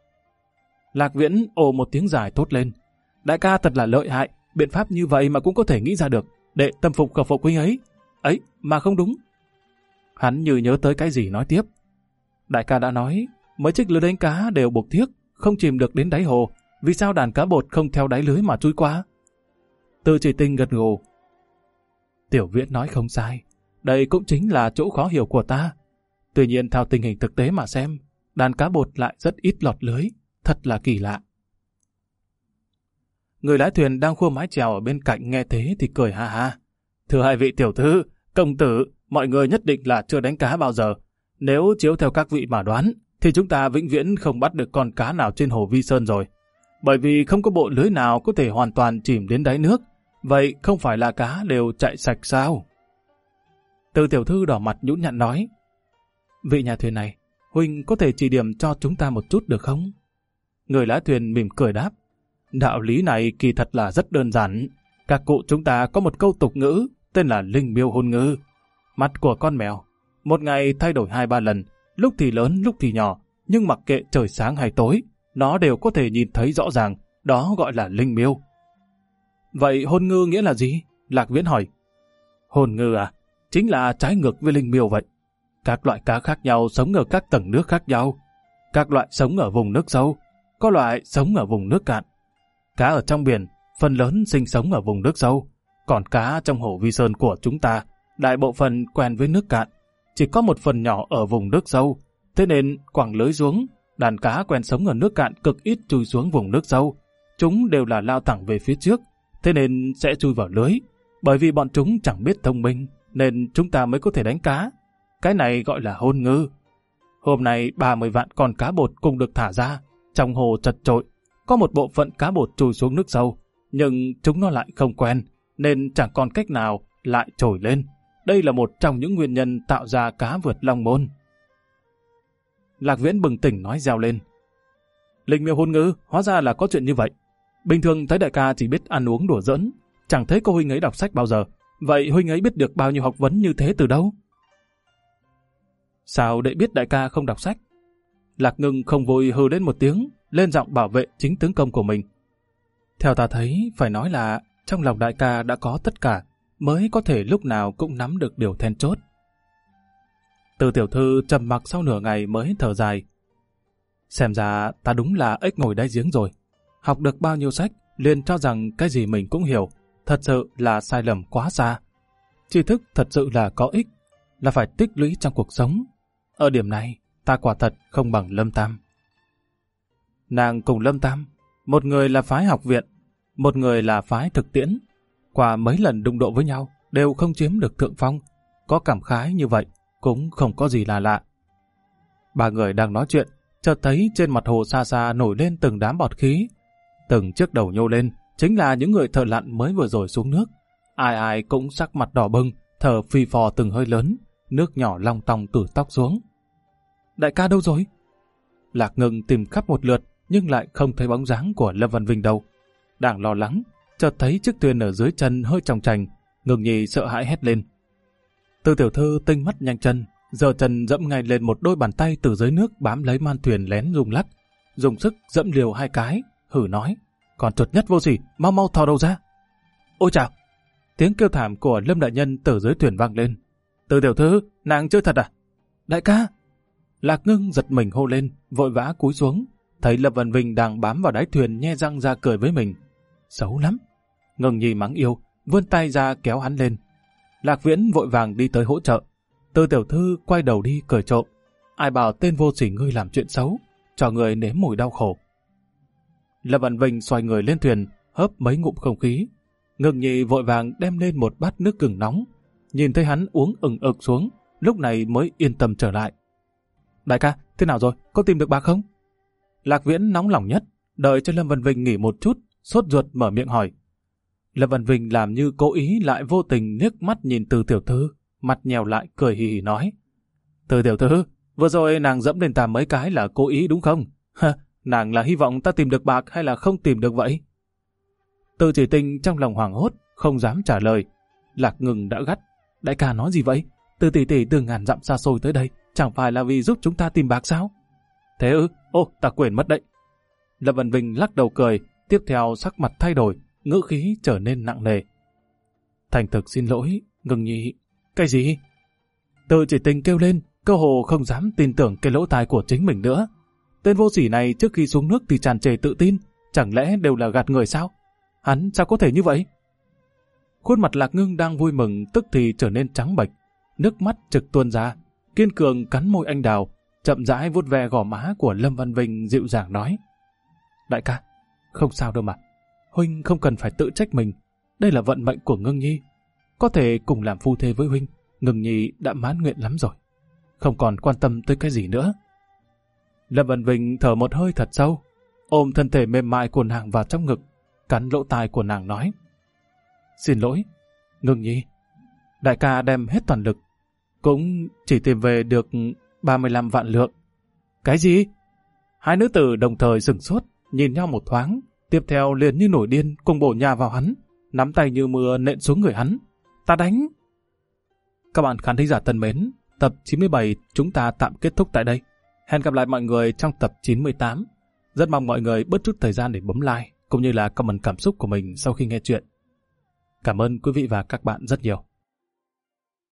Lạc Viễn ồ một tiếng dài thốt lên. Đại ca thật là lợi hại, biện pháp như vậy mà cũng có thể nghĩ ra được. Đệ tâm phục khẩu phục huynh ấy. Ấy, mà không đúng. Hắn như nhớ tới cái gì nói tiếp. Đại ca đã nói, mấy chiếc lưới đánh cá đều buộc thiếc, không chìm được đến đáy hồ. Vì sao đàn cá bột không theo đáy lưới mà chui qua? Từ Chỉ Tình gật gù. Tiểu Viễn nói không sai. Đây cũng chính là chỗ khó hiểu của ta. Tuy nhiên theo tình hình thực tế mà xem, đàn cá bột lại rất ít lọt lưới. Thật là kỳ lạ. Người lái thuyền đang khua mái chèo ở bên cạnh nghe thế thì cười ha ha. Thưa hai vị tiểu thư, công tử, mọi người nhất định là chưa đánh cá bao giờ. Nếu chiếu theo các vị mà đoán, thì chúng ta vĩnh viễn không bắt được con cá nào trên hồ Vi Sơn rồi. Bởi vì không có bộ lưới nào có thể hoàn toàn chìm đến đáy nước. Vậy không phải là cá đều chạy sạch sao? Từ tiểu thư đỏ mặt nhũn nhặn nói. Vị nhà thuyền này, huynh có thể chỉ điểm cho chúng ta một chút được không? Người lái thuyền mỉm cười đáp. Đạo lý này kỳ thật là rất đơn giản. Các cụ chúng ta có một câu tục ngữ tên là linh miêu hôn ngữ. Mặt của con mèo, một ngày thay đổi 2-3 lần, lúc thì lớn lúc thì nhỏ, nhưng mặc kệ trời sáng hay tối, nó đều có thể nhìn thấy rõ ràng, đó gọi là linh miêu. Vậy hôn ngư nghĩa là gì? Lạc Viễn hỏi. Hôn ngư à? Chính là trái ngược với linh miêu vậy. Các loại cá khác nhau sống ở các tầng nước khác nhau. Các loại sống ở vùng nước sâu, có loại sống ở vùng nước cạn. Cá ở trong biển, phần lớn sinh sống ở vùng nước sâu, còn cá trong hồ Vi Sơn của chúng ta, đại bộ phận quen với nước cạn, chỉ có một phần nhỏ ở vùng nước sâu, thế nên quẳng lưới xuống, đàn cá quen sống ở nước cạn cực ít chui xuống vùng nước sâu. Chúng đều là lao thẳng về phía trước, thế nên sẽ chui vào lưới. Bởi vì bọn chúng chẳng biết thông minh, nên chúng ta mới có thể đánh cá. Cái này gọi là hôn ngư. Hôm nay 30 vạn con cá bột cùng được thả ra, trong hồ chật chội, có một bộ phận cá bột trôi xuống nước sâu, nhưng chúng nó lại không quen, nên chẳng còn cách nào lại trồi lên. Đây là một trong những nguyên nhân tạo ra cá vượt Long Môn. Lạc Viễn bừng tỉnh nói reo lên. Linh miêu hôn ngữ, hóa ra là có chuyện như vậy. Bình thường thấy đại ca chỉ biết ăn uống đùa giỡn, chẳng thấy cô huynh ấy đọc sách bao giờ. Vậy huynh ấy biết được bao nhiêu học vấn như thế từ đâu? Sao đệ biết đại ca không đọc sách? Lạc Ngưng không vui hừ lên một tiếng, lên giọng bảo vệ chính tướng công của mình. Theo ta thấy, phải nói là trong lòng đại ca đã có tất cả, mới có thể lúc nào cũng nắm được điều then chốt. Từ tiểu thư trầm mặc sau nửa ngày mới thở dài. Xem ra ta đúng là ếch ngồi đáy giếng rồi. Học được bao nhiêu sách, liền cho rằng cái gì mình cũng hiểu. Thật sự là sai lầm quá xa. Tri thức thật sự là có ích, là phải tích lũy trong cuộc sống. Ở điểm này, ta quả thật không bằng Lâm Tam. Nàng cùng Lâm Tam, một người là phái học viện, một người là phái thực tiễn. Qua mấy lần đụng độ với nhau, đều không chiếm được thượng phong. Có cảm khái như vậy, cũng không có gì là lạ. Ba người đang nói chuyện, chợt thấy trên mặt hồ xa xa nổi lên từng đám bọt khí. Từng chiếc đầu nhô lên, chính là những người thợ lặn mới vừa rồi xuống nước. Ai ai cũng sắc mặt đỏ bừng, thở phì phò từng hơi lớn, nước nhỏ long tong từ tóc xuống. Đại ca đâu rồi? Lạc Ngưng tìm khắp một lượt, nhưng lại không thấy bóng dáng của Lâm Văn Vinh đâu. Đang lo lắng, chợt thấy chiếc thuyền ở dưới chân hơi chòng chành, Ngưng Nhi sợ hãi hét lên. Từ tiểu thư tinh mắt nhanh chân, giơ chân dẫm ngay lên một đôi bàn tay từ dưới nước bám lấy man thuyền lén rung lắc, dùng sức dẫm liều 2 cái, hử nói: còn chuột nhất vô sỉ, mau mau thò đầu ra. Ôi chào! Tiếng kêu thảm của Lâm đại nhân từ dưới thuyền vang lên. Từ tiểu thư, nàng chơi thật à? Đại ca! Lạc Ngưng giật mình hô lên, vội vã cúi xuống, thấy Lâm Văn Vinh đang bám vào đáy thuyền nhe răng ra cười với mình. Xấu lắm! Ngưng Nhi mắng yêu, vươn tay ra kéo hắn lên. Lạc Viễn vội vàng đi tới hỗ trợ. Từ tiểu thư quay đầu đi cười trộm. Ai bảo tên vô sỉ ngươi làm chuyện xấu, cho người nếm mùi đau khổ. Lâm Văn Vinh xoay người lên thuyền, hớp mấy ngụm không khí. Ngưng Nhi vội vàng đem lên một bát nước gừng nóng. Nhìn thấy hắn uống ừng ực xuống, lúc này mới yên tâm trở lại. Đại ca, thế nào rồi? Có tìm được bạc không? Lạc Viễn nóng lòng nhất, đợi cho Lâm Văn Vinh nghỉ một chút, sốt ruột mở miệng hỏi. Lâm Văn Vinh làm như cố ý lại vô tình liếc mắt nhìn Từ tiểu thư, mặt nhèo lại cười hì hì nói. Từ tiểu thư, vừa rồi nàng dẫm lên ta mấy cái là cố ý đúng không? Nàng là hy vọng ta tìm được bạc hay là không tìm được vậy? Từ Chỉ Tinh trong lòng hoảng hốt, không dám trả lời. Lạc Ngừng đã gắt. Đại ca nói gì vậy? Từ tỷ tỷ từ ngàn dặm xa xôi tới đây, chẳng phải là vì giúp chúng ta tìm bạc sao? Thế ư? Ô, ta quên mất đấy. Lâm Văn Vinh lắc đầu cười, tiếp theo sắc mặt thay đổi, ngữ khí trở nên nặng nề. Thành thực xin lỗi, Ngưng Nhi. Cái gì? Từ Chỉ Tinh kêu lên, cơ hồ không dám tin tưởng cái lỗ tai của chính mình nữa. Tên vô sỉ này trước khi xuống nước thì tràn trề tự tin, chẳng lẽ đều là gạt người sao? Hắn sao có thể như vậy? Khuôn mặt Lạc Ngưng đang vui mừng tức thì trở nên trắng bệch, nước mắt trực tuôn ra, kiên cường cắn môi anh đào, chậm rãi vuốt ve gò má của Lâm Văn Vinh dịu dàng nói. Đại ca, không sao đâu mà. Huynh không cần phải tự trách mình. Đây là vận mệnh của Ngưng Nhi. Có thể cùng làm phu thê với Huynh, Ngưng Nhi đã mãn nguyện lắm rồi. Không còn quan tâm tới cái gì nữa. Lâm Văn Vinh thở một hơi thật sâu, ôm thân thể mềm mại của nàng vào trong ngực, cắn lỗ tai của nàng nói. Xin lỗi, Ngưng Nhi. Đại ca đem hết toàn lực, cũng chỉ tìm về được 35 vạn lượng. Cái gì? Hai nữ tử đồng thời sửng sốt, nhìn nhau một thoáng, tiếp theo liền như nổi điên cùng bổ nhào vào hắn, nắm tay như mưa nện xuống người hắn. Ta đánh! Các bạn khán thính giả thân mến, tập 97 chúng ta tạm kết thúc tại đây. Hẹn gặp lại mọi người trong tập 98. Rất mong mọi người bớt chút thời gian để bấm like, cũng như là comment cảm xúc của mình sau khi nghe chuyện. Cảm ơn quý vị và các bạn rất nhiều.